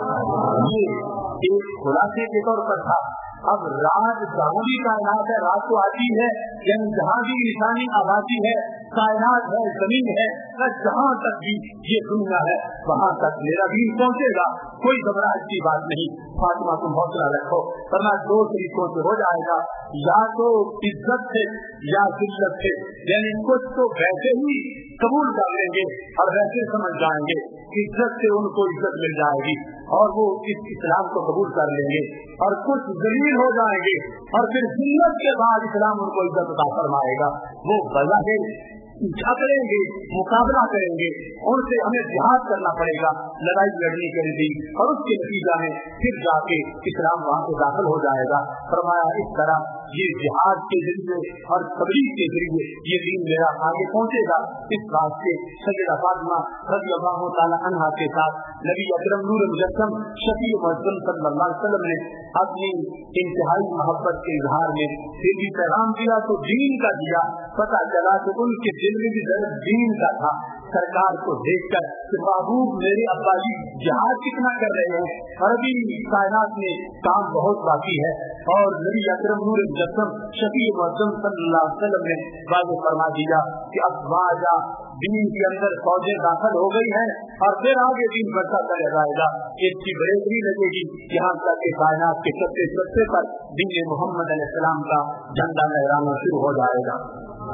ये एक खुलासे के तौर पर था। अब रात जहाँ भी कायनात है, रात तो आती है, यानी जहाँ भी इंसानी आबादी है, कायनात है, जमीन है, जहाँ तक भी ये दुनिया है वहाँ तक मेरा दीन पहुँचेगा। कोई घबराहट की बात नहीं। फातिमा तुम हौसला रखो, वरना दो तरीकों से हो जाएगा, या तो इज्जत से या जिल्लत से, यानी कुछ तो वैसे ही कबूल कर लेंगे और वैसे समझ जाएंगे, इज्जत से उनको इज्जत मिल जाएगी और वो इस इस्लाम को कबूल कर लेंगे, और कुछ जलील हो जाएंगे और फिर जिल्लत के बाद इस्लाम उनको इज्जत अता फरमाएगा। वो बज़ाहिर झगड़ेंगे, मुकाबला करेंगे, उनसे हमें जिहाद करना पड़ेगा, लड़ाई लड़नी पड़ेगी और उसके नतीजा में फिर जाके इस्लाम वहाँ से दाखिल हो जाएगा। फरमाया, इस तरह یہ جہاد کے ذریعے اور تبلیغ کے ذریعے یہ دین میرا آگے پہنچے گا۔ اس بات سے سیدہ فاطمہ رضی اللہ تعالی عنہا کے ساتھ نبی اکرم نور مجسم شفیع معظم صلی اللہ علیہ وسلم نے اپنی انتہائی محبت کے اظہار میں پھر بھی پیغام دیا تو دین کا دیا۔ پتہ چلا کہ ان کے دل میں بھی درد دین کا تھا۔ سرکار کو دیکھ کر کہ محبوب میرے ابا جی جہاد کتنا کر رہے ہیں اور ابھی کائنات میں کام بہت باقی ہے، اور نبی اکرم نور مجسم شفیع معظم صلی اللہ علیہ وسلم نے واضح فرما دیا کہ اب واجہ دین کے اندر فوجیں داخل ہو گئی ہیں اور پھر آگے دین بڑھتا چلا جائے گا۔ اس کی بریکری لگے گی یہاں تک کہ کائنات کے چپے چپے پر دین محمد علیہ السلام کا جھنڈا لہرانا شروع ہو جائے گا۔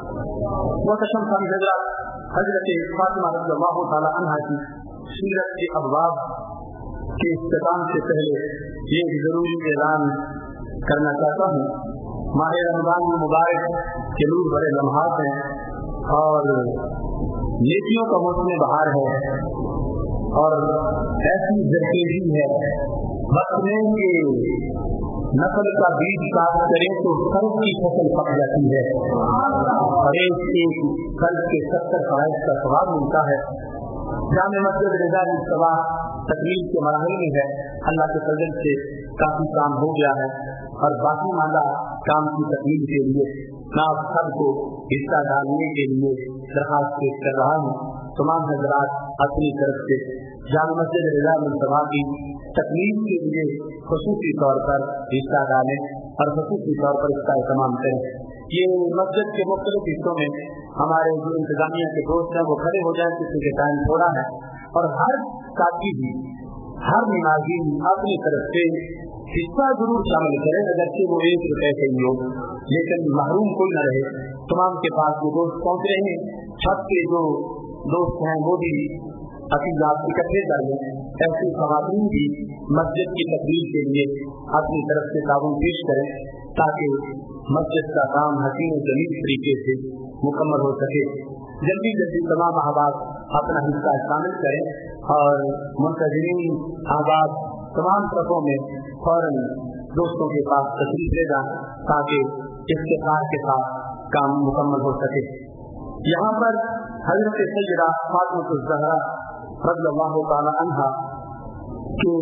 محترم حضرات، حضرت فاطمہ رضی اللہ تعالی عنہا کی سیرت کے ابواب کے اختتام سے پہلے یہ ضروری اعلان کرنا چاہتا ہوں، ماہ رمضان مبارک کے نور بڑے لمحات ہیں اور نیکیوں کا موسم بہار ہے اور ایسی زرخیزی ہے، وقت میں کہ نسل کا بیج کاٹ کریں تو قرض کی فصل پک جاتی ہے اور ایک قرض کے 70 فوائد کا ثواب ملتا ہے۔ جامع مسجد رضا الصبا تکمیل کے مراحل میں ہے، اللہ کے فضل سے کافی کام ہو گیا ہے اور باقی ماندہ کام کی تکمیل کے لیے میں آپ سب کو حصہ ڈالنے کے لیے درخواست پیش کر رہا ہوں۔ تمام حضرات اپنی طرف سے جامع مسجد رضا الصبا کی تکمیل کے لیے خصوصی طور پر حصہ ڈالیں اور خصوصی طور پر اس کا اہتمام کریں۔ یہ مسجد کے مختلف حصوں میں ہمارے جو انتظامیہ کے دوست ہیں وہ کھڑے ہو جائیں، کسی کے ٹائم تھوڑا ہے، اور ہر ساتھی بھی ہر نمازی اپنی طرف سے حصہ ضرور شامل کرے، اگرچہ وہ 1 روپے سے ہی ہو، لیکن محروم کوئی نہ رہے۔ تمام کے پاس جو دوست پہنچ رہے ہیں، چھت کے جو دوست ہیں وہ بھی عقیدات اکٹھے کر لیں۔ ایسی خواتین بھی مسجد کی تکمیل کے لیے اپنی طرف سے تعاون پیش کریں تاکہ مسجد کا کام حسین و جمیل طریقے سے مکمل ہو سکے۔ جلدی جلدی تمام احباب اپنا حصہ شامل کریں اور منتظرین احباب تمام صفوں میں فوراً دوستوں کے پاس تشریف لے جائیں تاکہ افتخار کے ساتھ کام مکمل ہو سکے۔ یہاں پر حضرت سیدہ فاطمہ الزہرا رضی اللہ تعالی عنہا کی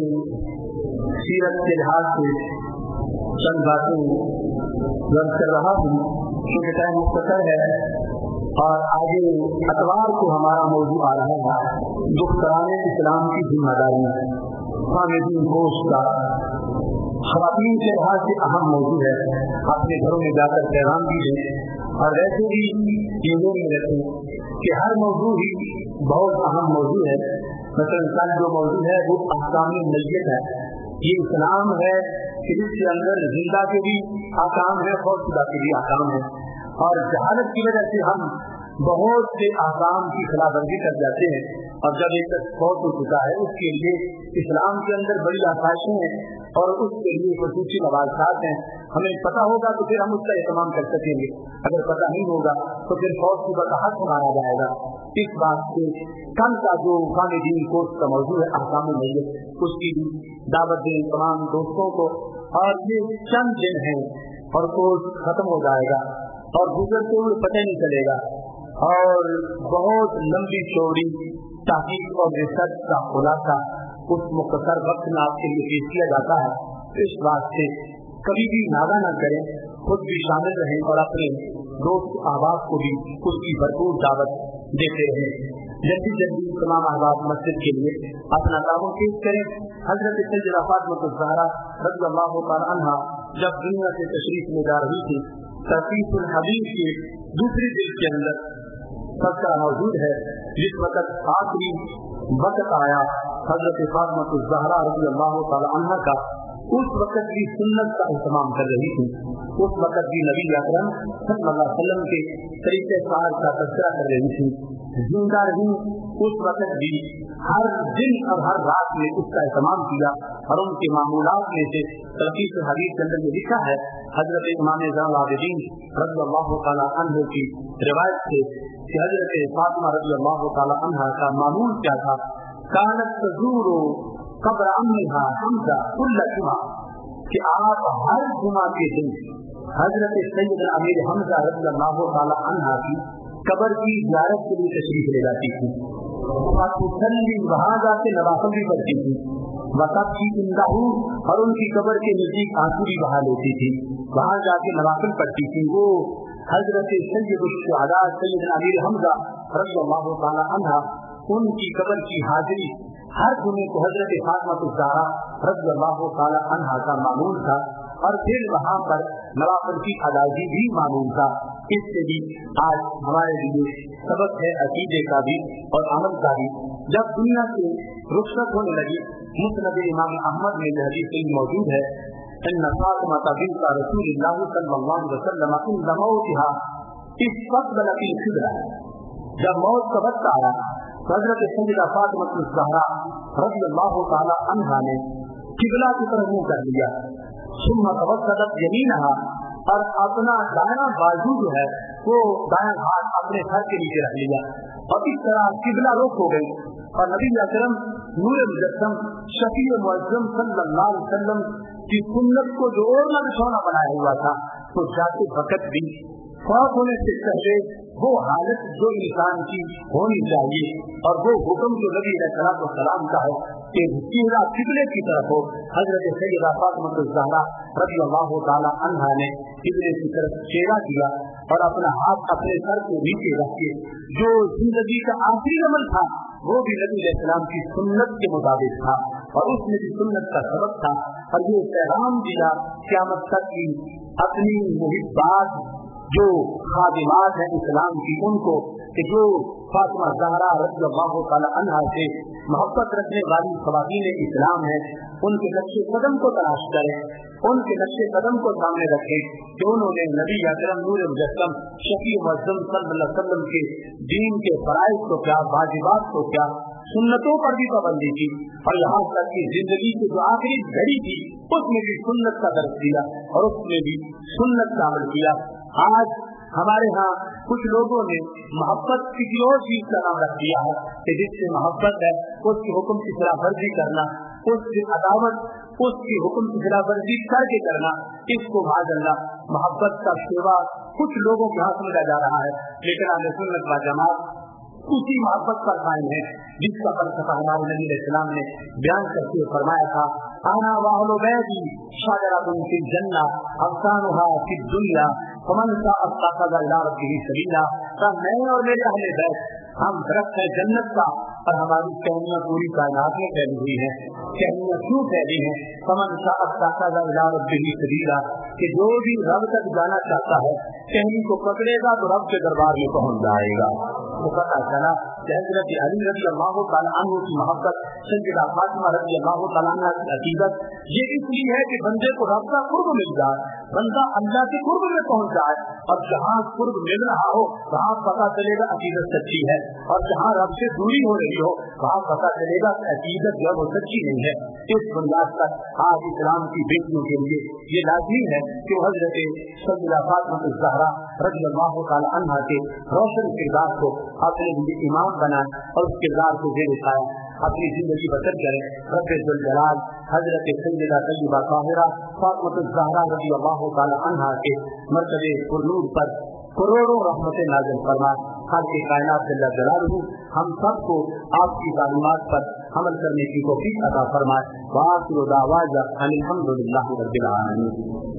سیرت کے لحاظ سے چند باتیں ضرور کر رہا ہوں کیونکہ ٹائم مختصر ہے اور آگے اتوار کو ہمارا موضوع آ رہا ہے دختران اسلام کی ذمہ داری، خامدین گوشت کا خواتین کے لحاظ سے اہم موضوع ہے۔ اپنے گھروں میں جا کر پیغام دیجیے اور ایسے بھی یہ نہیں رکھیں کہ ہر موضوع ہی بہت اہم موضوع ہے۔ مثلا کل جو موضوع ہے وہ احکام میت ہے، یہ اسلام ہے کہ جس کے اندر زندہ کے بھی احکام ہے، فوت شدہ کے بھی احکام ہے، اور جہالت کی وجہ سے ہم بہت سے احکام کی خلاف ورزی کر جاتے ہیں، اور جب ایک فوت ہو چکا ہے اس کے لیے اسلام کے اندر بڑی آسائشیں ہیں اور اس کے لیے خصوصی مواصلات ہیں۔ ہمیں پتہ ہوگا تو پھر ہم اس کا اہتمام کر سکیں گے، اگر پتہ نہیں ہوگا تو پھر فوت شدہ کا حق مارا جائے گا۔ اس بات سے کل کا جو خامدین کورس کا موضوع ہے احکام میت، اس کی بھی دعوت دیں تمام دوستوں کو، اور یہ چند دن ہیں اور کورس ختم ہو جائے گا اور گزرتے ہوئے پتہ نہیں چلے گا، اور بہت لمبی چوڑی تحقیق اور ریسرچ کا خلاصہ اس مختصر وقت میں آپ کے لیے پیش کیا جاتا ہے۔ اس بات سے کبھی بھی ناغہ نہ کریں، خود بھی شامل رہیں اور اپنے دوست احباب کو بھی اس کی بھرپور دعوت دیتے رہیں۔ جلدی جلدی تمام احباب مسجد کے لیے اپنا تعاون پیش کریں۔ حضرت سیدہ فاطمہ الزہرا رضی اللہ تعالی عنہا جب دنیا سے تشریف لے جا رہی تھی، ترتیب الحبیب کے دوسری جلد کے اندر فقرہ موجود ہے، جس وقت آخری وقت آیا حضرت فاطمہ الزہرا رضی اللہ تعالی عنہا کا، اس وقت بھی سنت کا اہتمام کر رہی تھی، اس وقت بھی نبی اکرم صلی اللہ علیہ وسلم کے طریقہ کار کا تذکرہ کر رہی تھی، زندہ رہی اس وقت بھی ہر دن اور ہر رات میں اس کا اہتمام کیا، اور ان کے معمولات میں سے ترتیب حدیث کے اندر یہ لکھا ہے، حضرت امام زین العابدین رضی اللہ تعالی عنہ کی روایت سے کہ حضرت فاطمہ رضی اللہ تعالی عنہ کا معمول کیا تھا، کانت تزور قبر امها حمزہ کل جمعہ، کہ آپ ہر جمعہ کے دن حضرت سیدنا امیر حمزہ رضی اللہ تعالی عنہ کی قبر کی زیارت کے لیے تشریف لے جاتی تھی، وہاں جا کے نوافل بھی پڑھتی تھی، وقت کی انداہو اور ان کی قبر کے نزدیک آنسو بھی بہا لیتی تھی، وہاں جا کے نوافل پڑھتی تھی۔ وہ حضرت سید الشہداء سیدنا امیر حمزہ رضی اللہ تعالی عنہ ان کی قبر کی حاضری ہر جمعے کو حضرت فاطمہ الزہرا رضی اللہ تعالی عنہ کا معمول تھا، اور پھر وہاں پر نوافل کی ادائیگی بھی معمول تھا۔ اس سے بھی آج ہمارے لیے سبق ہے عقیدے کا بھی اور عمل کا بھی۔ جب دنیا سے رخصت ہونے لگی، مسند امام احمد میں یہ حدیث موجود ہے، ان فاطمہ بنت رسول اللہ صلی اللہ علیہ وسلم عند موتها استقبلت القبلہ، جب موت کا وقت آیا حضرت سیدہ فاطمہ الزہرا رضی اللہ تعالی عنہا نے قبلہ کی طرف منہ کر لیا، ثم توسطت یمینہا، اور اپنا دائیں بازو جو ہے وہ دائیں ہاتھ اپنے سر کے نیچے رکھ لیا، اور اس طرح قبلہ رخ ہو گئی، اور نبی اکرم نور مجسم شفیع معظم صلی اللہ علیہ وسلم کی سنت کو جو اوڑھنا بچھونا بنایا ہوا تھا، تو جاتے وقت بھی فوت ہونے سے پہلے وہ حالت جو انسان کی ہونی چاہیے، اور وہ حکم جو نبی علیہ السلام کا ہے کہ چہرہ قبلے کی طرف ہو، حضرت سیدہ فاطمہ الزہرا رضی اللہ تعالی عنہا نے قبلے کی طرف چہرہ کیا اور اپنا ہاتھ اپنے سر کے نیچے رکھ کے جو زندگی کا آخری عمل تھا وہ بھی نبی علیہ السلام کی سنت کے مطابق تھا، اور اس میں بھی سنت کا سبب تھا، اور یہ پیغام دیا قیامت تک کی اپنی محبات جو خادمات ہیں اسلام کی ان کو، کہ جو فاطمہ زہرا رضی اللہ تعالی عنہا سے محبت رکھنے والی خواتین اسلام ہیں، ان کے نقش قدم کو تلاش کریں، ان کے نقش قدم کو سامنے رکھیں کہ انہوں نے نبی اکرم نور مجسم شفیع معظم صلی اللہ علیہ وسلم کے دین کے فرائض کو کیا، واجبات کو کیا، سنتوں پر بھی پابندی کی، اور یہاں تک کہ زندگی کی جو آخری گھڑی تھی اس میں بھی سنت کا درس دیا اور اس میں بھی سنت کا عمل کیا۔ آج ہمارے ہاں کچھ لوگوں نے محبت کسی اور چیز کا نام رکھ دیا ہے کہ جس سے محبت ہے اس کے حکم کی خلاف ورزی کرنا، اس کی عداوت اس کی حکم کی خلاف ورزی کر کے کرنا، اس کو معاذ اللہ محبت کا سیوا کچھ لوگوں کے ہاتھ سمجھا جا رہا ہے، لیکن اہل سنت و جماعت اسی محبت پر قائم ہے جس کا فلسفہ ہمارے نبی علیہ السلام نے بیان کرتے ہوئے فرمایا تھا، انا واہل بیتی شجرۃ فی الجنہ اغصانها فی الدنیا فمن شاء اتخذ الی ربہ سبیلا، میں اور میرے اہل بیت ہم درخت ہے جنت کا، اور ہماری ٹہنیاں پوری کائنات میں پھیلی ہوئی ہیں۔ ٹہنیاں کیوں پھیلی ہیں؟ فمن شاء اتخذ الی ربہ سبیلا، کہ جو بھی رب تک جانا چاہتا ہے ٹہنی کو پکڑے گا تو رب کے دربار میں پہنچ جائے گا۔ تو پتہ چلا کہ حضرت علی رضی اللہ تعالیٰ عنہ کی محبت، سیدہ فاطمہ رضی اللہ تعالیٰ عنہ کی عقیدت یہ اس لیے ہے کہ بندے کو رب کا قرب مل جائے، بندہ اللہ کے قرب میں پہنچ جائے، اور جہاں قرب مل رہا ہو وہاں پتہ چلے گا عقیدت سچی ہے، اور جہاں رب سے دوری ہو رہی ہو وہاں پتہ چلے گا عقیدت جو وہ سچی نہیں ہے۔ اس بنیاد پر آج اسلام کی بیٹیوں کے لیے یہ لازمی ہے کہ وہ حضرت سیدہ فاطمہ الزہرا رضی اللہ تعالیٰ عنہ کے روشن کردار کو اپنے لیے امام بنائیں اور اس کردار کو زیر سایہ اپنی زندگی بسر کریں۔ رب ذوالجلال حضرت سیدہ طیبہ طاہرہ فاطمہ الزہرا رضی اللہ تعالی عنہا کے مرتبے پرنور پر کروڑوں رحمتیں نازل فرمائے۔ خالق کائنات جل جلالہ ہم سب کو آپ کی تعلیمات پر عمل کرنے کی توفیق عطا فرمائے۔ وآخر دعوانا ان الحمد للہ رب العالمین۔